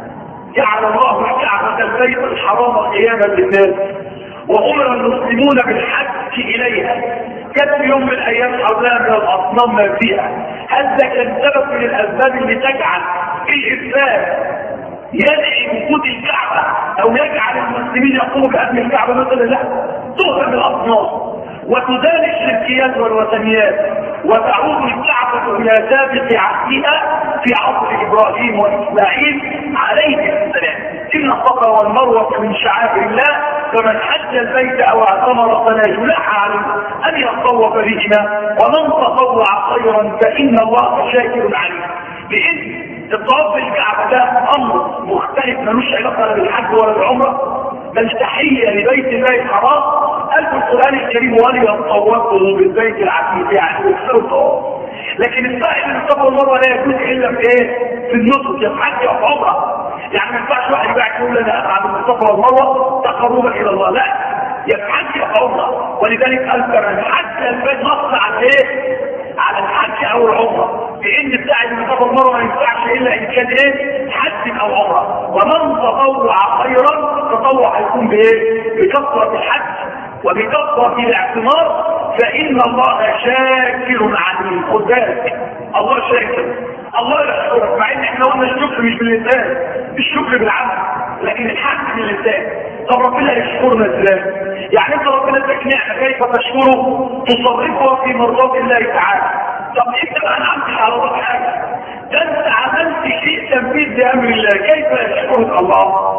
جعل الله الكعبه البيت الحرام قياما للناس، وامر المسلمون بالحج اليها. كان في يوم من الايام حولها من الاصنام ما فيها. هل ده كان سبب من الاسباب اللي تجعل الاسلام يدعي وجود الكعبه او يجعل المسلمين يقوموا بهدم الكعبه مثلا؟ لا، تهدم الاصنام وتزال الشركيات والوثنيات، وتعود الكعبه الى سابق عهدها في عصر ابراهيم واسماعيل عليهم السلام. ان الصفا والمروه من شعائر الله، فمن حج البيت او اعتمر فلا جناح عليه ان يطوف بهما ومن تطوع خيرا فان الله شاكر عليم. لان الطواف بالكعبه ده امر مختلف ملوش علاقه لا بالحج ولا بالعمره، بل تحيه لبيت الله الحرام. قال في القران الكريم وليطوفوا بالبيت العتيق، يعني يكسروا الطواف. لكن السعي من الصفا والمروه لا يجوز الا في ايه؟ في النسك، يا في حج يا في عمره. يعني ما ينفعش واحد يبقى يقول انا ابعد من الصفا والمروه تقربا الى الله، لا، يا في حج يا في عمره. ولذلك قال كمان حتى البيت نص على ايه؟ على الحج او العمره، لان السعي من الصفا والمروه ما ينفعش الا ان كان ايه؟ حج او عمره. ومن تطوع خيرا، تطوع هيكون بايه؟ بكثره الحج وبكثره الاعتمار، فان الله شاكر عليم. خد بالك، الله شاكر، الله يشكرك، مع ان احنا قلنا الشكر مش باللسان، الشكر بالعمل، لكن الحمد باللسان. طب ربنا يشكرنا ازاي؟ يعني انت ربنا اداك نعمه، كيف تشكره؟ تصرفها في مرضات الله تعالى. طب انت ما انعمتش على الله حاجه، ده انت عملت شيء تنفيذ لامر الله، كيف يشكرك الله؟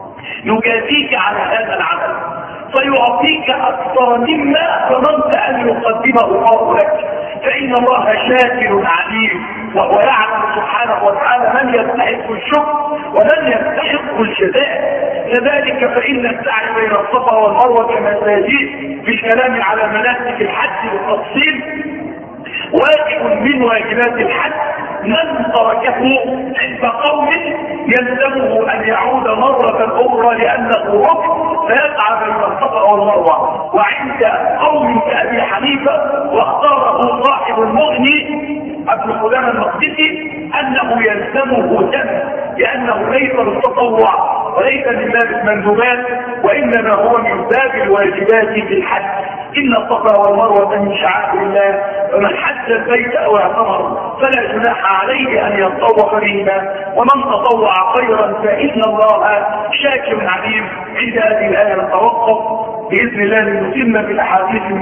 يجازيك على هذا العمل فيعطيك اكثر مما ظننت ان يقدمه الله لك، فان الله شاكر عليم، وهو يعلم سبحانه وتعالى من يستحق الشكر ومن يستحق الجزاء. كذلك فان السعي بين الصفا والمروه كما سيجيء في الكلام على مناسك الحج بالتفصيل واجب من واجبات الحج، من تركه عند قوم يلزمه ان يعود مرة اخرى لانه ركن فيسعى بين الصفا والمروة. وعند قوم كأبي حنيفة واختاره صاحب المغني ابن قدامة المقدسي انه يلزمه دم، لانه ليس بالتطوع وليس من باب المندوبات، وانما هو من باب الواجبات في الحج. إن الصفا والمروة من شعائر الله، ومن حج البيت أو اعتمر فلا جناح عليه أن يطوف بهما، ومن تطوع خيرا فإن الله شاكر عليم. عند هذه الآية نتوقف بإذن الله لنتم بالأحاديث